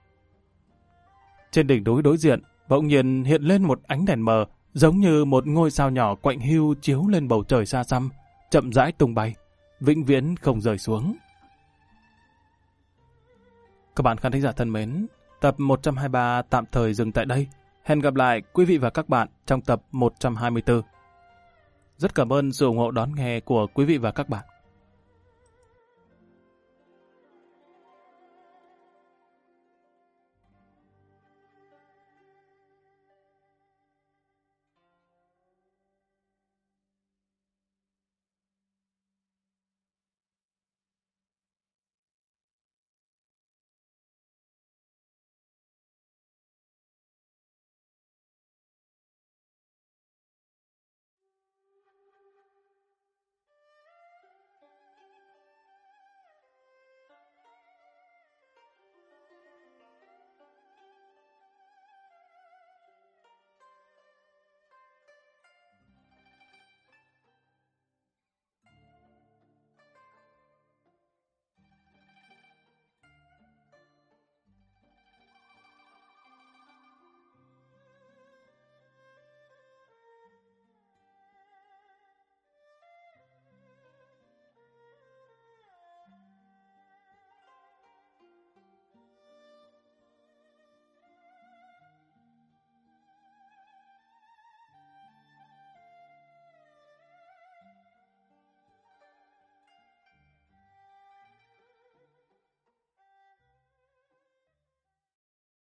Trên đỉnh núi đối diện, bỗng nhiên hiện lên một ánh đèn mờ, giống như một ngôi sao nhỏ quạnh hiu chiếu lên bầu trời xa xăm, chậm rãi tung bay, vĩnh viễn không rời xuống. Các bạn khán thính giả thân mến, tập 123 tạm thời dừng tại đây. Hẹn gặp lại quý vị và các bạn trong tập 124. Rất cảm ơn sự ủng hộ đón nghe của quý vị và các bạn.